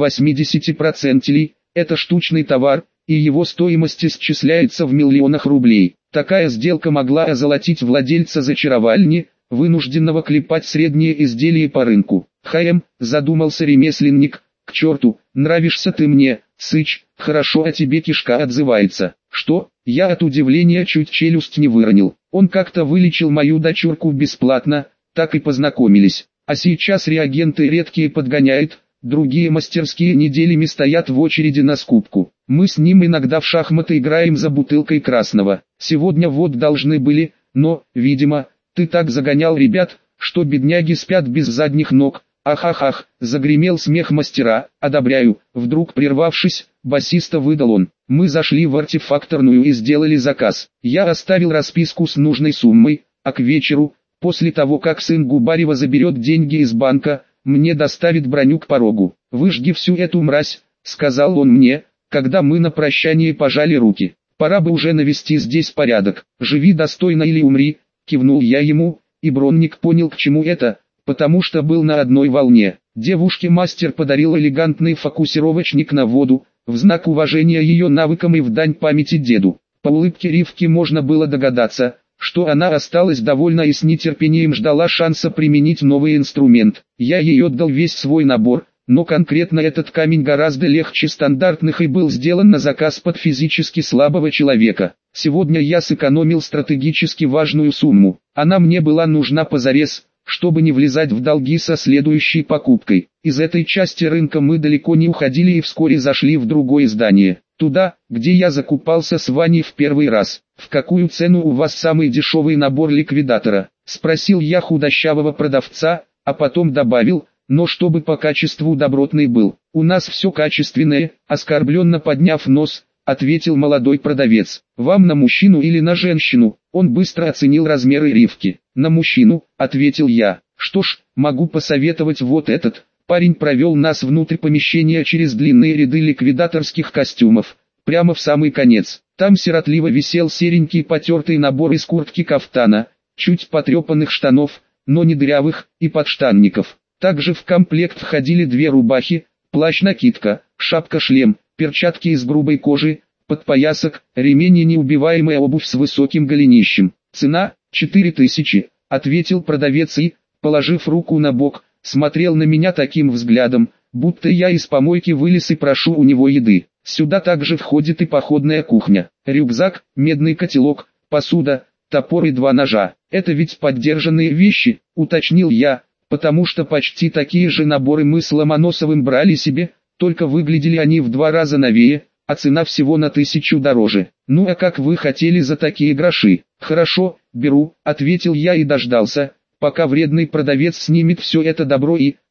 80%, это штучный товар, и его стоимость исчисляется в миллионах рублей. Такая сделка могла озолотить владельца зачаровальни, вынужденного клепать средние изделия по рынку. Задумался ремесленник, к черту, нравишься ты мне, сыч, хорошо о тебе кишка отзывается. Что? Я от удивления чуть челюсть не выронил. Он как-то вылечил мою дочурку бесплатно, так и познакомились. А сейчас реагенты редкие подгоняет, другие мастерские неделями стоят в очереди на скупку. Мы с ним иногда в шахматы играем за бутылкой красного. Сегодня вот должны были, но, видимо, ты так загонял ребят, что бедняги спят без задних ног. Ах, загремел смех мастера. «Одобряю», вдруг прервавшись, басиста выдал он. Мы зашли в артефакторную и сделали заказ. Я оставил расписку с нужной суммой, а к вечеру, после того как сын Губарева заберет деньги из банка, мне доставит броню к порогу. «Выжги всю эту мразь», — сказал он мне, когда мы на прощание пожали руки. «Пора бы уже навести здесь порядок. Живи достойно или умри», — кивнул я ему, и Бронник понял, к чему это, потому что был на одной волне. Девушке мастер подарил элегантный фокусировочник на воду, в знак уважения ее навыкам и в дань памяти деду. По улыбке Ривки можно было догадаться, что она осталась довольна и с нетерпением ждала шанса применить новый инструмент. Я ей отдал весь свой набор, но конкретно этот камень гораздо легче стандартных и был сделан на заказ под физически слабого человека. Сегодня я сэкономил стратегически важную сумму. Она мне была нужна позарез, чтобы не влезать в долги со следующей покупкой. Из этой части рынка мы далеко не уходили и вскоре зашли в другое здание. Туда, где я закупался с Ваней в первый раз. «В какую цену у вас самый дешевый набор ликвидатора?» — спросил я худощавого продавца, а потом добавил, но чтобы по качеству добротный был. «У нас все качественное», — оскорбленно подняв нос, ответил молодой продавец. «Вам на мужчину или на женщину?» Он быстро оценил размеры Ривки. «На мужчину», — ответил я. «Что ж, могу посоветовать вот этот». Парень провел нас внутрь помещения через длинные ряды ликвидаторских костюмов, прямо в самый конец. Там сиротливо висел серенький потертый набор из куртки кафтана, чуть потрепанных штанов, но не дырявых, и подштанников. Также в комплект входили 2 рубахи, плащ-накидка, шапка-шлем, перчатки из грубой кожи, подпоясок, ремень и неубиваемая обувь с высоким голенищем. «Цена — 4000», — ответил продавец и, положив руку на бок, смотрел на меня таким взглядом, будто я из помойки вылез и прошу у него еды. Сюда также входит и походная кухня, рюкзак, медный котелок, посуда, топор и 2 ножа. «Это ведь поддержанные вещи», — уточнил я, потому что почти такие же наборы мы с Ломоносовым брали себе, только выглядели они в 2 раза новее, а цена всего на 1000 дороже. «Ну а как вы хотели за такие гроши?» «Хорошо, беру», — ответил я и дождался, пока вредный продавец снимет все это добро и,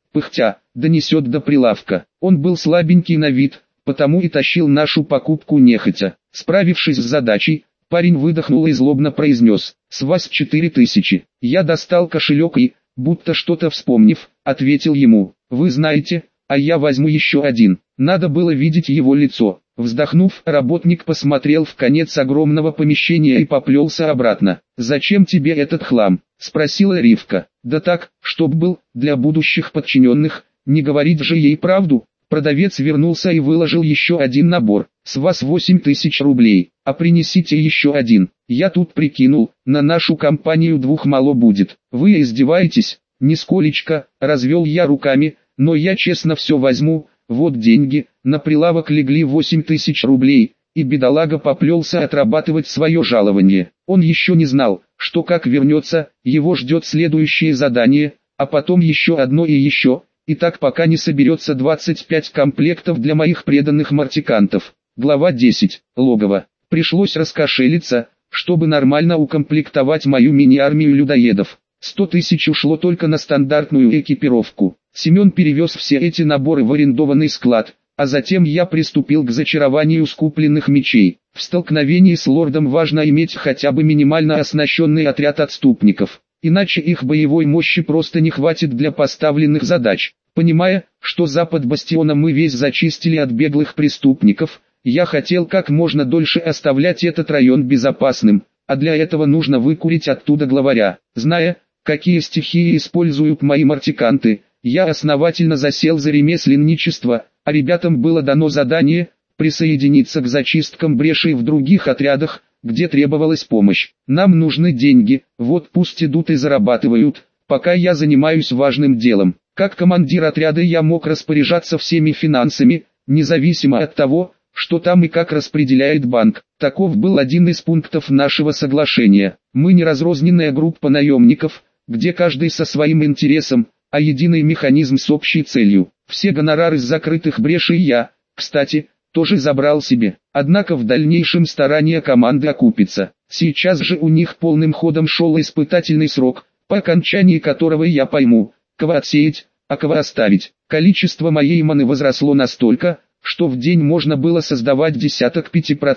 пыхтя, донесет до прилавка. Он был слабенький на вид, потому и тащил нашу покупку нехотя. Справившись с задачей, парень выдохнул и злобно произнес: «С вас 4000. Я достал кошелек и, будто что-то вспомнив, ответил ему: «Вы знаете, а я возьму еще один». Надо было видеть его лицо. Вздохнув, работник посмотрел в конец огромного помещения и поплелся обратно. «Зачем тебе этот хлам?» – спросила Ривка. «Да так, чтоб был, для будущих подчиненных, не говорить же ей правду». Продавец вернулся и выложил еще один набор. «С вас 8000 рублей, а принесите еще один. Я тут прикинул, на нашу компанию 2 мало будет». «Вы издеваетесь?» «Нисколечко», – развел я руками, «но я честно все возьму». Вот деньги. На прилавок легли 8000 рублей, и бедолага поплелся отрабатывать свое жалование. Он еще не знал, что как вернется, его ждет следующее задание, а потом еще одно и еще, и так пока не соберется 25 комплектов для моих преданных мартикантов. Глава 10. Логово. Пришлось раскошелиться, чтобы нормально укомплектовать мою мини-армию людоедов. 100 тысяч ушло только на стандартную экипировку. Семен перевез все эти наборы в арендованный склад, а затем я приступил к зачарованию скупленных мечей. В столкновении с лордом важно иметь хотя бы минимально оснащенный отряд отступников, иначе их боевой мощи просто не хватит для поставленных задач. Понимая, что запад бастиона мы весь зачистили от беглых преступников, я хотел как можно дольше оставлять этот район безопасным, а для этого нужно выкурить оттуда главаря. Зная, какие стихии используют мои мартиканты, я основательно засел за ремесленничество, а ребятам было дано задание присоединиться к зачисткам брешей в других отрядах, где требовалась помощь. Нам нужны деньги, вот пусть идут и зарабатывают, пока я занимаюсь важным делом. Как командир отряда я мог распоряжаться всеми финансами, независимо от того, что там и как распределяет банк. Таков был один из пунктов нашего соглашения. Мы не разрозненная группа наемников, где каждый со своим интересом, а единый механизм с общей целью. Все гонорары с закрытых брешей я, кстати, тоже забрал себе. Однако в дальнейшем старания команды окупится. Сейчас же у них полным ходом шел испытательный срок, по окончании которого я пойму, кого отсеять, а кого оставить. Количество моей маны возросло настолько, что в день можно было создавать десяток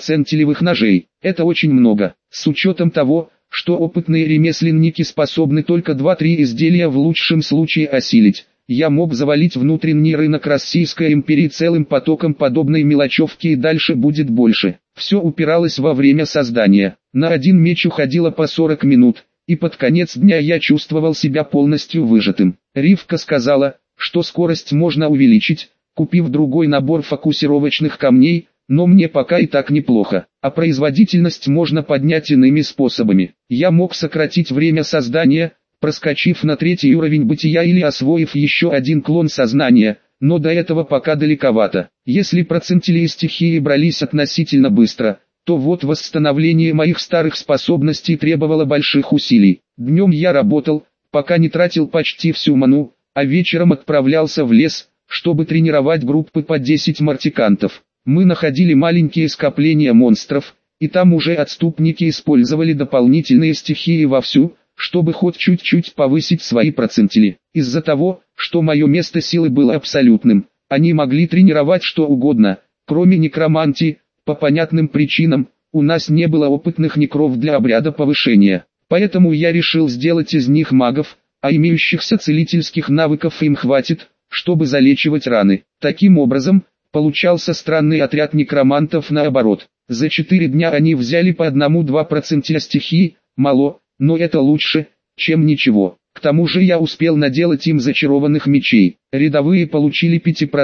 5% ножей. Это очень много, с учетом того, что опытные ремесленники способны только 2-3 изделия в лучшем случае осилить. Я мог завалить внутренний рынок Российской империи целым потоком подобной мелочевки, и дальше будет больше. Все упиралось во время создания. На один меч уходило по 40 минут, и под конец дня я чувствовал себя полностью выжатым. Ривка сказала, что скорость можно увеличить, купив другой набор фокусировочных камней, но мне пока и так неплохо, а производительность можно поднять иными способами. Я мог сократить время создания, проскочив на 3-й уровень бытия или освоив еще один клон сознания, но до этого пока далековато. Если процентили и стихии брались относительно быстро, то вот восстановление моих старых способностей требовало больших усилий. Днем я работал, пока не тратил почти всю ману, а вечером отправлялся в лес, чтобы тренировать группы по 10 мартикантов. Мы находили маленькие скопления монстров, и там уже отступники использовали дополнительные стихии вовсю, чтобы хоть чуть-чуть повысить свои процентили. Из-за того, что мое место силы было абсолютным, они могли тренировать что угодно, кроме некромантии. По понятным причинам, у нас не было опытных некров для обряда повышения, поэтому я решил сделать из них магов, а имеющихся целительских навыков им хватит, чтобы залечивать раны. Таким образом, получался странный отряд некромантов наоборот. За 4 дня они взяли по 1-2% стихии, мало, но это лучше, чем ничего. К тому же я успел наделать им зачарованных мечей. Рядовые получили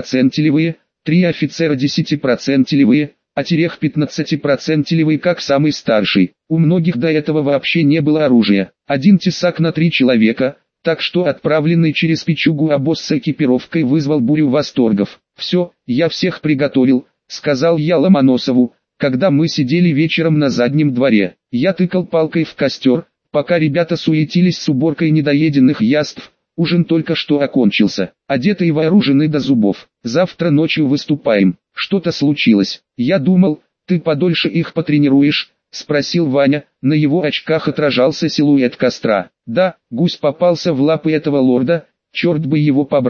5%, 3 офицера 10%, а терех 15% как самый старший. У многих до этого вообще не было оружия. Один тесак на 3 человека, так что отправленный через печугу обоз с экипировкой вызвал бурю восторгов. «Все, я всех приготовил», — сказал я Ломоносову, когда мы сидели вечером на заднем дворе. Я тыкал палкой в костер, пока ребята суетились с уборкой недоеденных яств. Ужин только что окончился, одеты и вооружены до зубов. Завтра ночью выступаем. Что-то случилось. Я думал, ты подольше их потренируешь, спросил Ваня. На его очках отражался силуэт костра. Да, гусь попался в лапы этого лорда, черт бы его побрал.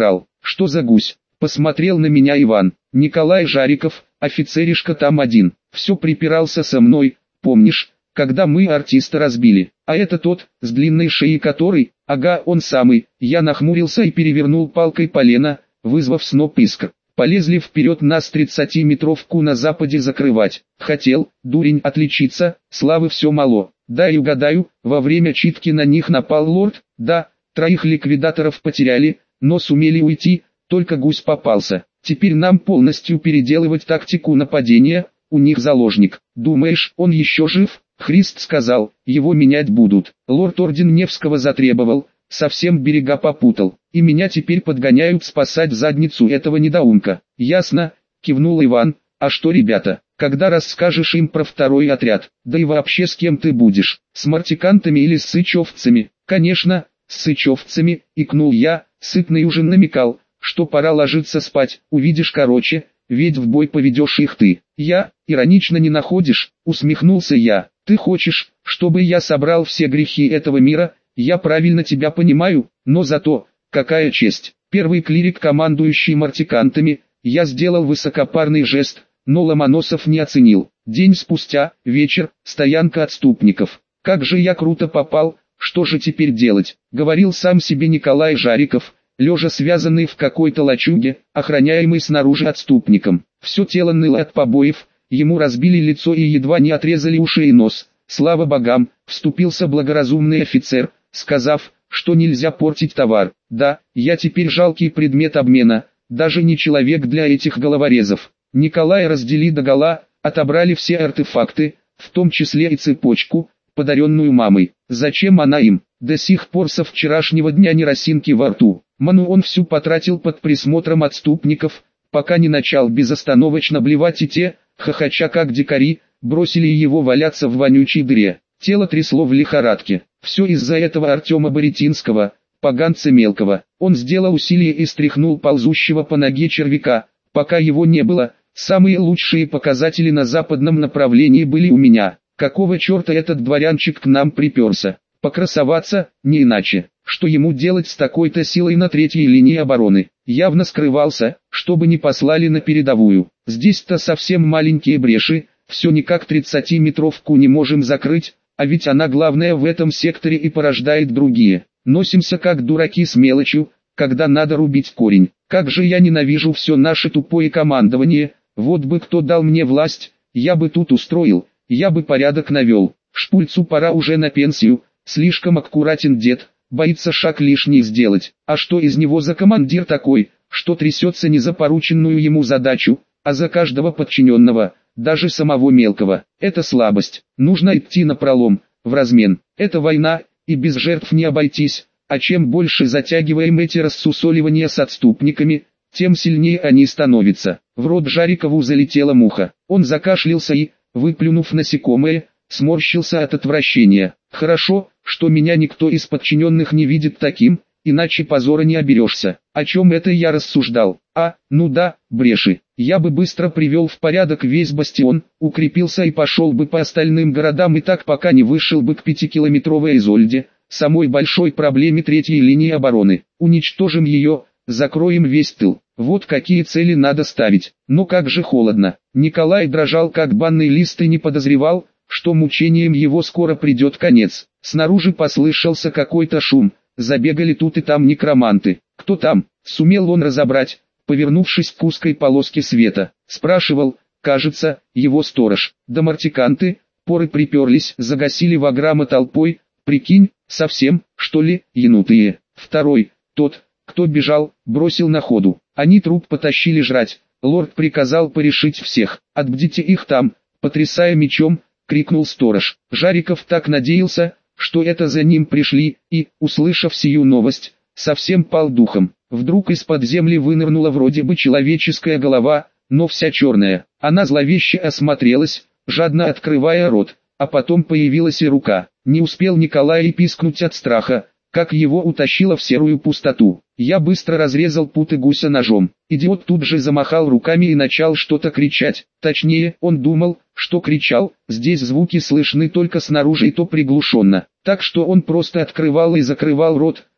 Что за гусь? Посмотрел на меня Иван. Николай Жариков, офицеришка там один. Все припирался со мной, помнишь, когда мы артиста разбили. А это тот, с длинной шеей который, ага, он самый. Я нахмурился и перевернул палкой полено, вызвав сноп искр. Полезли вперед нас 30-метровку на западе закрывать. Хотел, дурень, отличиться, славы все мало. Да и угадаю, во время читки на них напал лорд, да, 3 ликвидаторов потеряли, но сумели уйти, только гусь попался. Теперь нам полностью переделывать тактику нападения, у них заложник. Думаешь, он еще жив? Христ сказал, его менять будут. Лорд Орден Невского затребовал, совсем берега попутал. И меня теперь подгоняют спасать задницу этого недоумка. Ясно, кивнул Иван. А что, ребята, когда расскажешь им про второй отряд? Да и вообще с кем ты будешь? С мартикантами или с сычевцами? Конечно, с сычевцами, икнул я. Сытный уже намекал, что пора ложиться спать. Увидишь, короче, ведь в бой поведешь их ты. Я, иронично не находишь? Усмехнулся я. Ты хочешь, чтобы я собрал все грехи этого мира? Я правильно тебя понимаю, но зато, какая честь. Первый клирик, командующий мартикантами, я сделал высокопарный жест, но Ломоносов не оценил. День спустя, вечер, стоянка отступников. Как же я круто попал, что же теперь делать? Говорил сам себе Николай Жариков, лежа связанный в какой-то лачуге, охраняемый снаружи отступником. Все тело ныло от побоев, ему разбили лицо и едва не отрезали уши и нос. Слава богам, вступился благоразумный офицер, сказав, что нельзя портить товар. Да, я теперь жалкий предмет обмена, даже не человек для этих головорезов. Николай раздели догола, отобрали все артефакты, в том числе и цепочку, подаренную мамой. Зачем она им? До сих пор со вчерашнего дня ни росинки во рту. Ману он всю потратил под присмотром отступников, пока не начал безостановочно блевать, и те, хохоча как дикари, бросили его валяться в вонючей дыре. Тело трясло в лихорадке. Все из-за этого Артема Боретинского, поганца мелкого. Он сделал усилие и стряхнул ползущего по ноге червяка. Пока его не было, самые лучшие показатели на западном направлении были у меня. Какого черта этот дворянчик к нам приперся? Покрасоваться, не иначе. Что ему делать с такой-то силой на третьей линии обороны? Явно скрывался, чтобы не послали на передовую. Здесь-то совсем маленькие бреши, все никак 30-метровку не можем закрыть, а ведь она главная в этом секторе и порождает другие. Носимся как дураки с мелочью, когда надо рубить корень. Как же я ненавижу все наше тупое командование, вот бы кто дал мне власть, я бы тут устроил, я бы порядок навел. Шпульцу пора уже на пенсию, слишком аккуратен дед, боится шаг лишний сделать. А что из него за командир такой, что трясется не за порученную ему задачу, а за каждого подчиненного, даже самого мелкого? Это слабость, нужно идти напролом, в размен. Это война, и без жертв не обойтись, а чем больше затягиваем эти рассусоливания с отступниками, тем сильнее они становятся. В рот Жарикову залетела муха, он закашлялся и, выплюнув насекомое, сморщился от отвращения. Хорошо, что меня никто из подчиненных не видит таким, иначе позора не оберешься. О чем это я рассуждал? Ну да, бреши. Я бы быстро привел в порядок весь бастион, укрепился и пошел бы по остальным городам и так пока не вышел бы к 5-километровой Изольде, самой большой проблеме третьей линии обороны. Уничтожим ее, закроем весь тыл. Вот какие цели надо ставить. Но как же холодно. Николай дрожал как банный лист и не подозревал, что мучением его скоро придет конец. Снаружи послышался какой-то шум, забегали тут и там некроманты. Кто там? Сумел он разобрать, повернувшись к узкой полоске света. Спрашивал, кажется, его сторож. Да мартиканты, поры приперлись, загасили ваграма толпой. Прикинь, совсем, что ли, янутые. Второй, тот, кто бежал, бросил на ходу. Они труп потащили жрать. Лорд приказал порешить всех. Отбдите их там, потрясая мечом, крикнул сторож. Жариков так надеялся, что это за ним пришли, и, услышав сию новость, совсем пал духом. Вдруг из-под земли вынырнула вроде бы человеческая голова, но вся черная. Она зловеще осмотрелась, жадно открывая рот, а потом появилась и рука. Не успел Николай и пискнуть от страха, как его утащило в серую пустоту. Я быстро разрезал путы гуся ножом. Идиот тут же замахал руками и начал что-то кричать. Точнее, он думал, что кричал, здесь звуки слышны только снаружи и то приглушенно. Так что он просто открывал и закрывал рот,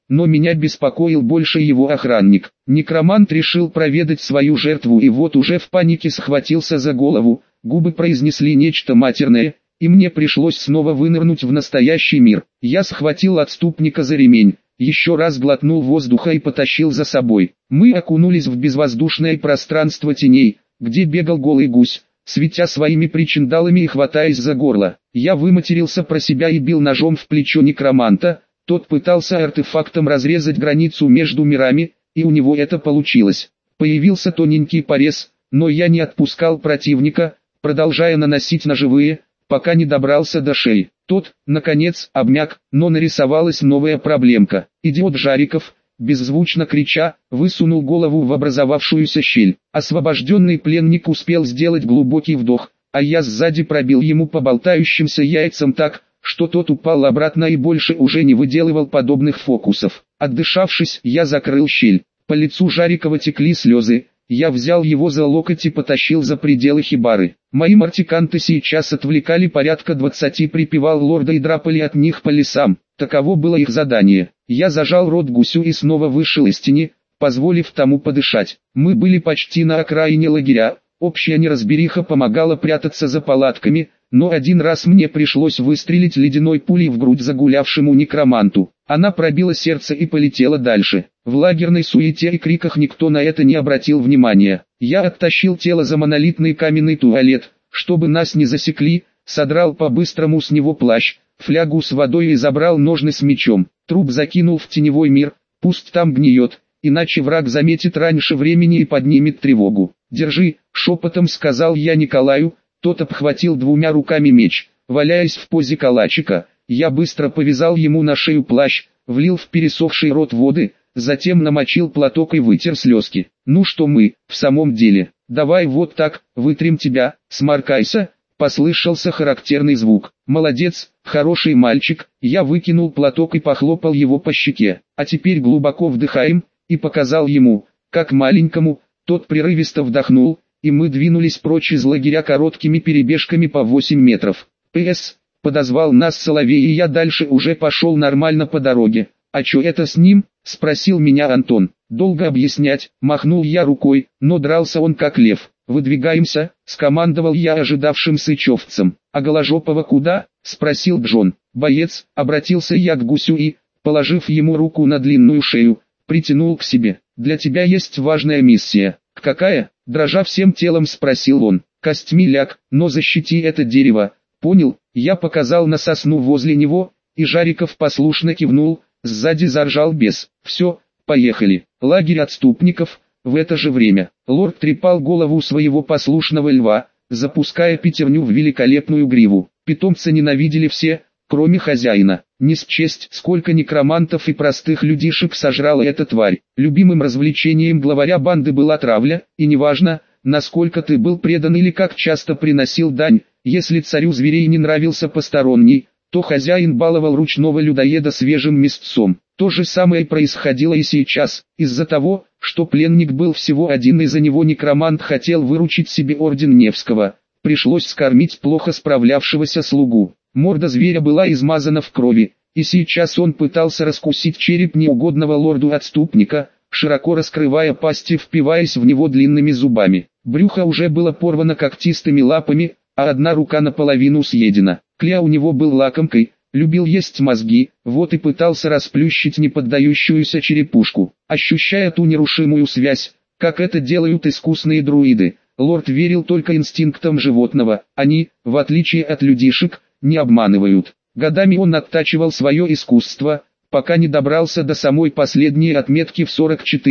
но меня беспокоил больше его охранник. Некромант решил проведать свою жертву и вот уже в панике схватился за голову, губы произнесли нечто матерное, и мне пришлось снова вынырнуть в настоящий мир. Я схватил отступника за ремень, еще раз глотнул воздуха и потащил за собой. Мы окунулись в безвоздушное пространство теней, где бегал голый гусь, светя своими причиндалами и хватаясь за горло. Я выматерился про себя и бил ножом в плечо некроманта. Тот пытался артефактом разрезать границу между мирами, и у него это получилось. Появился тоненький порез, но я не отпускал противника, продолжая наносить ножевые, пока не добрался до шеи. Тот, наконец, обмяк, но нарисовалась новая проблемка. Идиот Жариков, беззвучно крича, высунул голову в образовавшуюся щель. Освобожденный пленник успел сделать глубокий вдох, а я сзади пробил ему по болтающимся яйцам так, что тот упал обратно и больше уже не выделывал подобных фокусов. Отдышавшись, я закрыл щель. По лицу Жарикова текли слезы. Я взял его за локоть и потащил за пределы хибары. Мои мартиканты сейчас отвлекали порядка 20 припевал лорда и драпали от них по лесам. Таково было их задание. Я зажал рот гусю и снова вышел из тени, позволив тому подышать. Мы были почти на окраине лагеря. Общая неразбериха помогала прятаться за палатками, но один раз мне пришлось выстрелить ледяной пулей в грудь загулявшему некроманту. Она пробила сердце и полетела дальше. В лагерной суете и криках никто на это не обратил внимания. Я оттащил тело за монолитный каменный туалет, чтобы нас не засекли, содрал по-быстрому с него плащ, флягу с водой и забрал ножны с мечом. Труп закинул в теневой мир, пусть там гниет, иначе враг заметит раньше времени и поднимет тревогу. «Держи», — шепотом сказал я Николаю, тот обхватил двумя руками меч. Валяясь в позе калачика, я быстро повязал ему на шею плащ, влил в пересохший рот воды, затем намочил платок и вытер слезки. «Ну что мы, в самом деле, давай вот так, вытрем тебя, сморкайся», послышался характерный звук. «Молодец, хороший мальчик», я выкинул платок и похлопал его по щеке. «А теперь глубоко вдыхаем», и показал ему, как маленькому. Тот прерывисто вдохнул, и мы двинулись прочь из лагеря короткими перебежками по 8 метров. «П.С. подозвал нас Соловей, и я дальше уже пошел нормально по дороге. «А чё это с ним?» — спросил меня Антон. «Долго объяснять», — махнул я рукой, но дрался он как лев. «Выдвигаемся», — скомандовал я ожидавшим сычевцам. «А Голожопова куда?» — спросил Джон. «Боец», — обратился я к гусю и, положив ему руку на длинную шею, притянул к себе. «Для тебя есть важная миссия». «Какая?» — дрожа всем телом спросил он. «Костьми ляг, но защити это дерево». «Понял», — я показал на сосну возле него, и Жариков послушно кивнул, сзади заржал бес. «Все, поехали». Лагерь отступников. В это же время, лорд трепал голову своего послушного льва, запуская пятерню в великолепную гриву. Питомца ненавидели все, кроме хозяина. Не счесть, сколько некромантов и простых людишек сожрала эта тварь. Любимым развлечением главаря банды была травля, и неважно, насколько ты был предан или как часто приносил дань, если царю зверей не нравился посторонний, то хозяин баловал ручного людоеда свежим мясцом. То же самое происходило и сейчас. Из-за того, что пленник был всего один и за него некромант хотел выручить себе орден Невского, пришлось скормить плохо справлявшегося слугу. Морда зверя была измазана в крови, и сейчас он пытался раскусить череп неугодного лорду-отступника, широко раскрывая пасть и впиваясь в него длинными зубами. Брюхо уже было порвано когтистыми лапами, а одна рука наполовину съедена. Кля у него был лакомкой, любил есть мозги, вот и пытался расплющить неподдающуюся черепушку. Ощущая ту нерушимую связь, как это делают искусные друиды, лорд верил только инстинктам животного. Они, в отличие от людишек, не обманывают. Годами он оттачивал свое искусство, пока не добрался до самой последней отметки в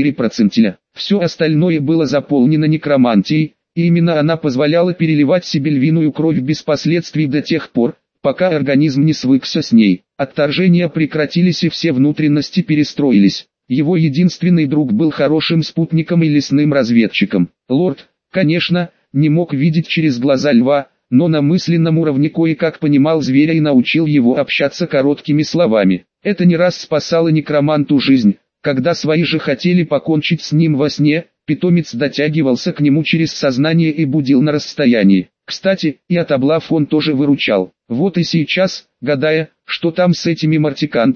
44%. Все остальное было заполнено некромантией, и именно она позволяла переливать себе львиную кровь без последствий до тех пор, пока организм не свыкся с ней. Отторжения прекратились и все внутренности перестроились. Его единственный друг был хорошим спутником и лесным разведчиком. Лорд, конечно, не мог видеть через глаза льва, но на мысленном уровне кое-как понимал зверя и научил его общаться короткими словами. Это не раз спасало некроманту жизнь, когда свои же хотели покончить с ним во сне. Питомец дотягивался к нему через сознание и будил на расстоянии. Кстати, и от облав он тоже выручал. Вот и сейчас, гадая, что там с этими мартикантами,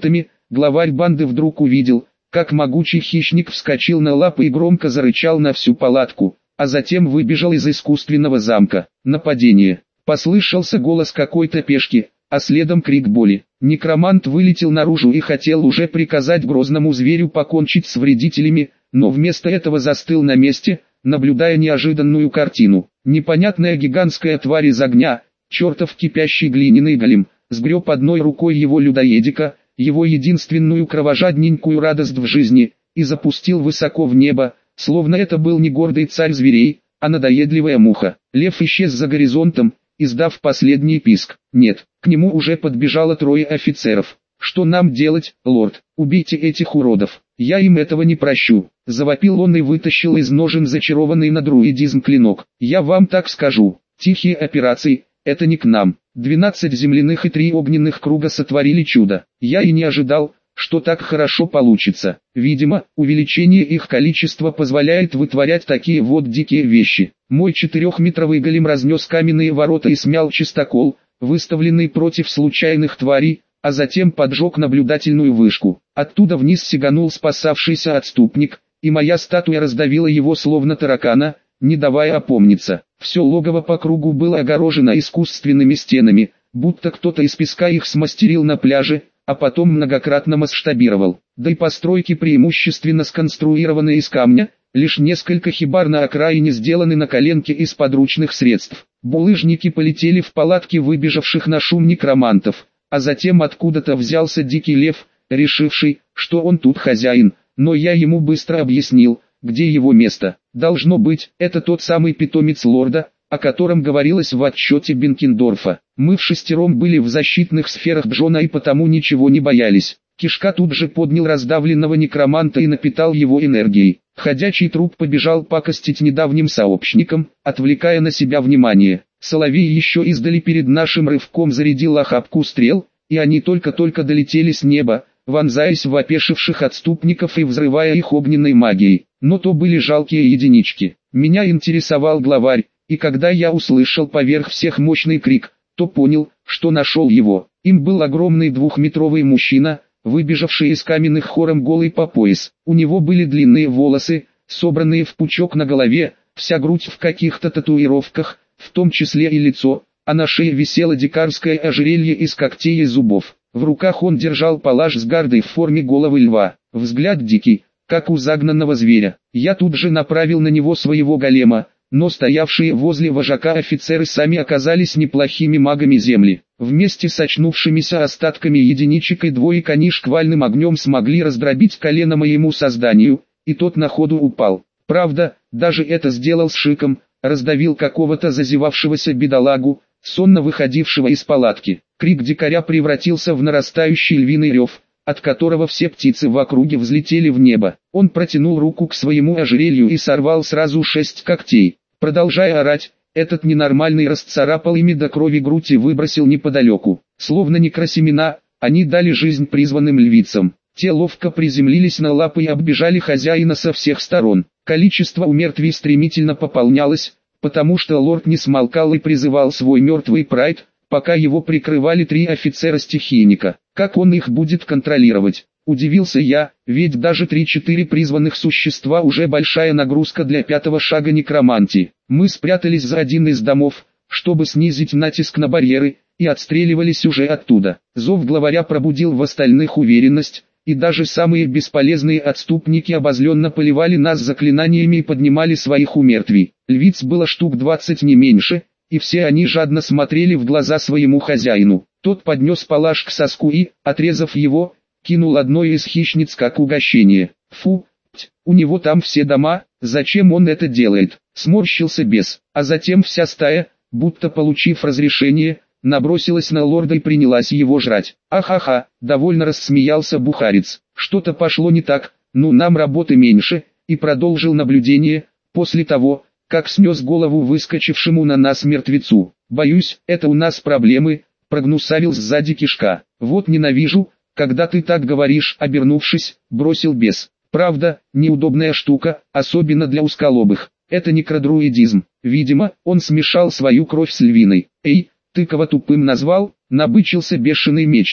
Главарь банды вдруг увидел, как могучий хищник вскочил на лапы и громко зарычал на всю палатку, а затем выбежал из искусственного замка. Нападение. Послышался голос какой-то пешки, а следом крик боли. Некромант вылетел наружу и хотел уже приказать грозному зверю покончить с вредителями, но вместо этого застыл на месте, наблюдая неожиданную картину. Непонятная гигантская тварь из огня, чертов кипящий глиняный голем, сгреб одной рукой его людоедика, его единственную кровожадненькую радость в жизни, и запустил высоко в небо, словно это был не гордый царь зверей, а надоедливая муха. Лев исчез за горизонтом, издав последний писк. Нет, к нему уже подбежало 3 офицеров. «Что нам делать, лорд? Убейте этих уродов. Я им этого не прощу», — завопил он и вытащил из ножен зачарованный на друидизм клинок. «Я вам так скажу, тихие операции — это не к нам». 12 земляных и 3 огненных круга сотворили чудо. Я и не ожидал, что так хорошо получится. Видимо, увеличение их количества позволяет вытворять такие вот дикие вещи. Мой 4-метровый голем разнес каменные ворота и смял чистокол, выставленный против случайных тварей, а затем поджег наблюдательную вышку. Оттуда вниз сиганул спасавшийся отступник, и моя статуя раздавила его словно таракана, не давая опомниться. Все логово по кругу было огорожено искусственными стенами, будто кто-то из песка их смастерил на пляже, а потом многократно масштабировал. Да и постройки преимущественно сконструированы из камня, лишь несколько хибар на окраине сделаны на коленке из подручных средств. Булыжники полетели в палатки выбежавших на шум некромантов, а затем откуда-то взялся дикий лев, решивший, что он тут хозяин, но я ему быстро объяснил, где его место. Должно быть, это тот самый питомец лорда, о котором говорилось в отчете Бенкендорфа. Мы в 6 были в защитных сферах Джона и потому ничего не боялись. Кишка тут же поднял раздавленного некроманта и напитал его энергией. Ходячий труп побежал пакостить недавним сообщникам, отвлекая на себя внимание. Соловей еще издали перед нашим рывком зарядил охапку стрел, и они только-только долетели с неба, вонзаясь в опешивших отступников и взрывая их огненной магией. Но то были жалкие единички. Меня интересовал главарь, и когда я услышал поверх всех мощный крик, то понял, что нашел его. Им был огромный 2-метровый мужчина, выбежавший из каменных хором голый по пояс. У него были длинные волосы, собранные в пучок на голове, вся грудь в каких-то татуировках, в том числе и лицо, а на шее висело дикарское ожерелье из когтей и зубов. В руках он держал палаш с гардой в форме головы льва. Взгляд дикий, как у загнанного зверя. Я тут же направил на него своего голема, но стоявшие возле вожака офицеры сами оказались неплохими магами земли. Вместе с очнувшимися остатками единичек и 2 они шквальным огнем смогли раздробить колено моему созданию, и тот на ходу упал. Правда, даже это сделал с шиком, раздавил какого-то зазевавшегося бедолагу, сонно выходившего из палатки. Крик дикаря превратился в нарастающий львиный рев, от которого все птицы в округе взлетели в небо. Он протянул руку к своему ожерелью и сорвал сразу 6 когтей. Продолжая орать, этот ненормальный расцарапал ими до крови грудь и выбросил неподалеку. Словно некросемена, они дали жизнь призванным львицам. Те ловко приземлились на лапы и оббежали хозяина со всех сторон. Количество умертвий стремительно пополнялось, потому что лорд не смолкал и призывал свой мертвый прайд, пока его прикрывали 3 офицера-стихийника. Как он их будет контролировать? Удивился я, ведь даже 3-4 призванных существа уже большая нагрузка для 5-го шага некромантии. Мы спрятались за один из домов, чтобы снизить натиск на барьеры, и отстреливались уже оттуда. Зов главаря пробудил в остальных уверенность, и даже самые бесполезные отступники обозленно поливали нас заклинаниями и поднимали своих умертвий. Львиц было штук 20 не меньше, и все они жадно смотрели в глаза своему хозяину. Тот поднес палаш к соску и, отрезав его, кинул одной из хищниц как угощение. Фу, у него там все дома, зачем он это делает? Сморщился бес, а затем вся стая, будто получив разрешение, набросилась на лорда и принялась его жрать. Ахаха, довольно рассмеялся бухарец. Что-то пошло не так, ну нам работы меньше, и продолжил наблюдение, после того, как снес голову выскочившему на нас мертвецу. Боюсь, это у нас проблемы, прогнусавил сзади Кишка. Вот ненавижу, когда ты так говоришь, обернувшись, бросил бес. Правда, неудобная штука, особенно для узколобых. Это некродруидизм. Видимо, он смешал свою кровь с львиной. Эй, ты кого тупым назвал? Набычился бешеный мечник.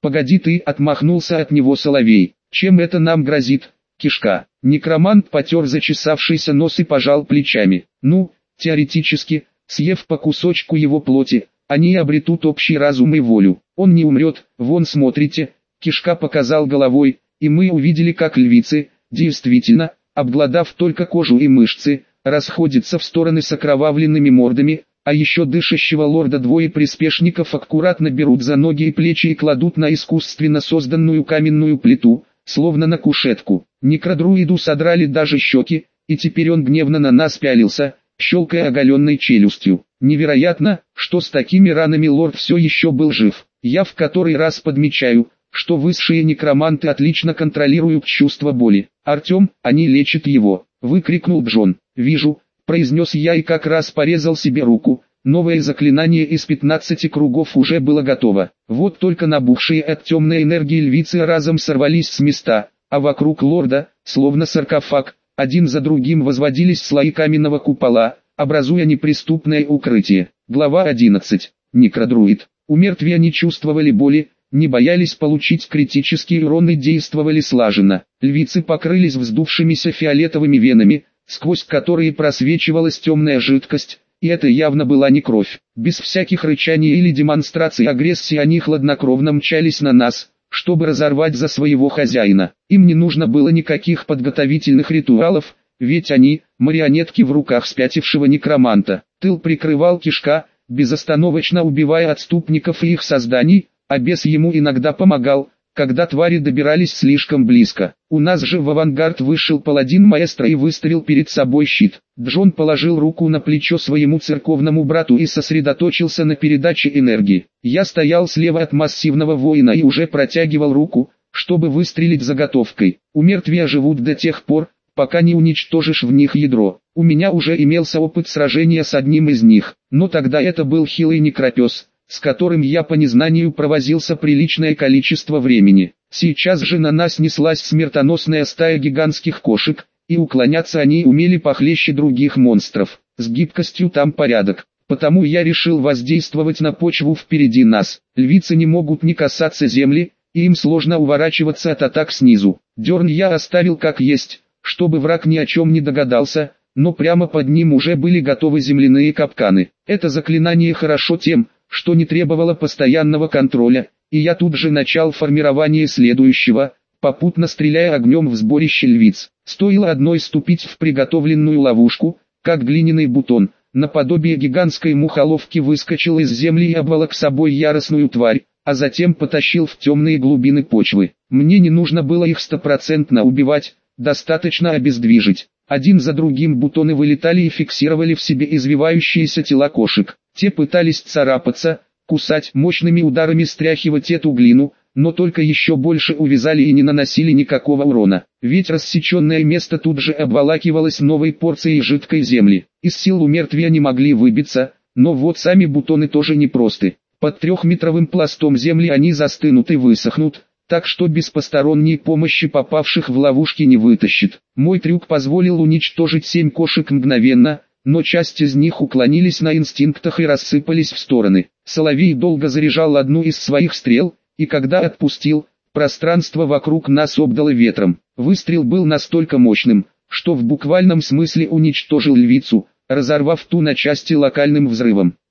«Погоди ты», — отмахнулся от него соловей. «Чем это нам грозит, кишка?» Некромант потер зачесавшийся нос и пожал плечами. «Ну, теоретически, съев по кусочку его плоти, они обретут общий разум и волю. Он не умрет, вон смотрите». Кишка показал головой, и мы увидели, как львицы, действительно, обглодав только кожу и мышцы, расходятся в стороны с окровавленными мордами, а еще дышащего лорда двое приспешников аккуратно берут за ноги и плечи и кладут на искусственно созданную каменную плиту, словно на кушетку. Некродруиду содрали даже щеки, и теперь он гневно на нас пялился, щелкая оголенной челюстью. Невероятно, что с такими ранами лорд все еще был жив. Я в который раз подмечаю, что высшие некроманты отлично контролируют чувство боли. «Артем, они лечат его!» — выкрикнул Джон. «Вижу», — произнес я и как раз порезал себе руку. Новое заклинание из 15 кругов уже было готово. Вот только набухшие от темной энергии львицы разом сорвались с места, а вокруг лорда, словно саркофаг, один за другим возводились слои каменного купола, образуя неприступное укрытие. Глава 11. Некродруид. У мертвия не чувствовали боли, не боялись получить критический урон и действовали слаженно. Львицы покрылись вздувшимися фиолетовыми венами, сквозь которые просвечивалась темная жидкость, и это явно была не кровь. Без всяких рычаний или демонстраций агрессии они хладнокровно мчались на нас, чтобы разорвать за своего хозяина. Им не нужно было никаких подготовительных ритуалов, ведь они – марионетки в руках спятившего некроманта. Тыл прикрывал Кишка, безостановочно убивая отступников и их созданий, а бес ему иногда помогал, когда твари добирались слишком близко. У нас же в авангард вышел паладин маэстро и выставил перед собой щит. Джон положил руку на плечо своему церковному брату и сосредоточился на передаче энергии. Я стоял слева от массивного воина и уже протягивал руку, чтобы выстрелить заготовкой. У мертвия живут до тех пор, пока не уничтожишь в них ядро. У меня уже имелся опыт сражения с одним из них, но тогда это был хилый некропес, с которым я по незнанию провозился приличное количество времени. Сейчас же на нас неслась смертоносная стая гигантских кошек, и уклоняться они умели похлеще других монстров. С гибкостью там порядок, потому я решил воздействовать на почву впереди нас. Львицы не могут не касаться земли, и им сложно уворачиваться от атак снизу. Дерн я оставил как есть, чтобы враг ни о чем не догадался, но прямо под ним уже были готовы земляные капканы. Это заклинание хорошо тем, что не требовало постоянного контроля, и я тут же начал формирование следующего, попутно стреляя огнем в сборище львиц. Стоило одной ступить в приготовленную ловушку, как глиняный бутон, наподобие гигантской мухоловки, выскочил из земли и обволок с собой яростную тварь, а затем потащил в темные глубины почвы. Мне не нужно было их стопроцентно убивать, достаточно обездвижить. Один за другим бутоны вылетали и фиксировали в себе извивающиеся тела кошек. Те пытались царапаться, кусать, мощными ударами стряхивать эту глину, но только еще больше увязали и не наносили никакого урона. Ведь рассеченное место тут же обволакивалось новой порцией жидкой земли. Из сил у мертвия не могли выбиться, но вот сами бутоны тоже непросты. Под 3-метровым пластом земли они застынут и высохнут, так что без посторонней помощи попавших в ловушки не вытащит. Мой трюк позволил уничтожить 7 кошек мгновенно, но часть из них уклонились на инстинктах и рассыпались в стороны. Соловей долго заряжал одну из своих стрел, и когда отпустил, пространство вокруг нас обдало ветром. Выстрел был настолько мощным, что в буквальном смысле уничтожил львицу, разорвав ту на части локальным взрывом.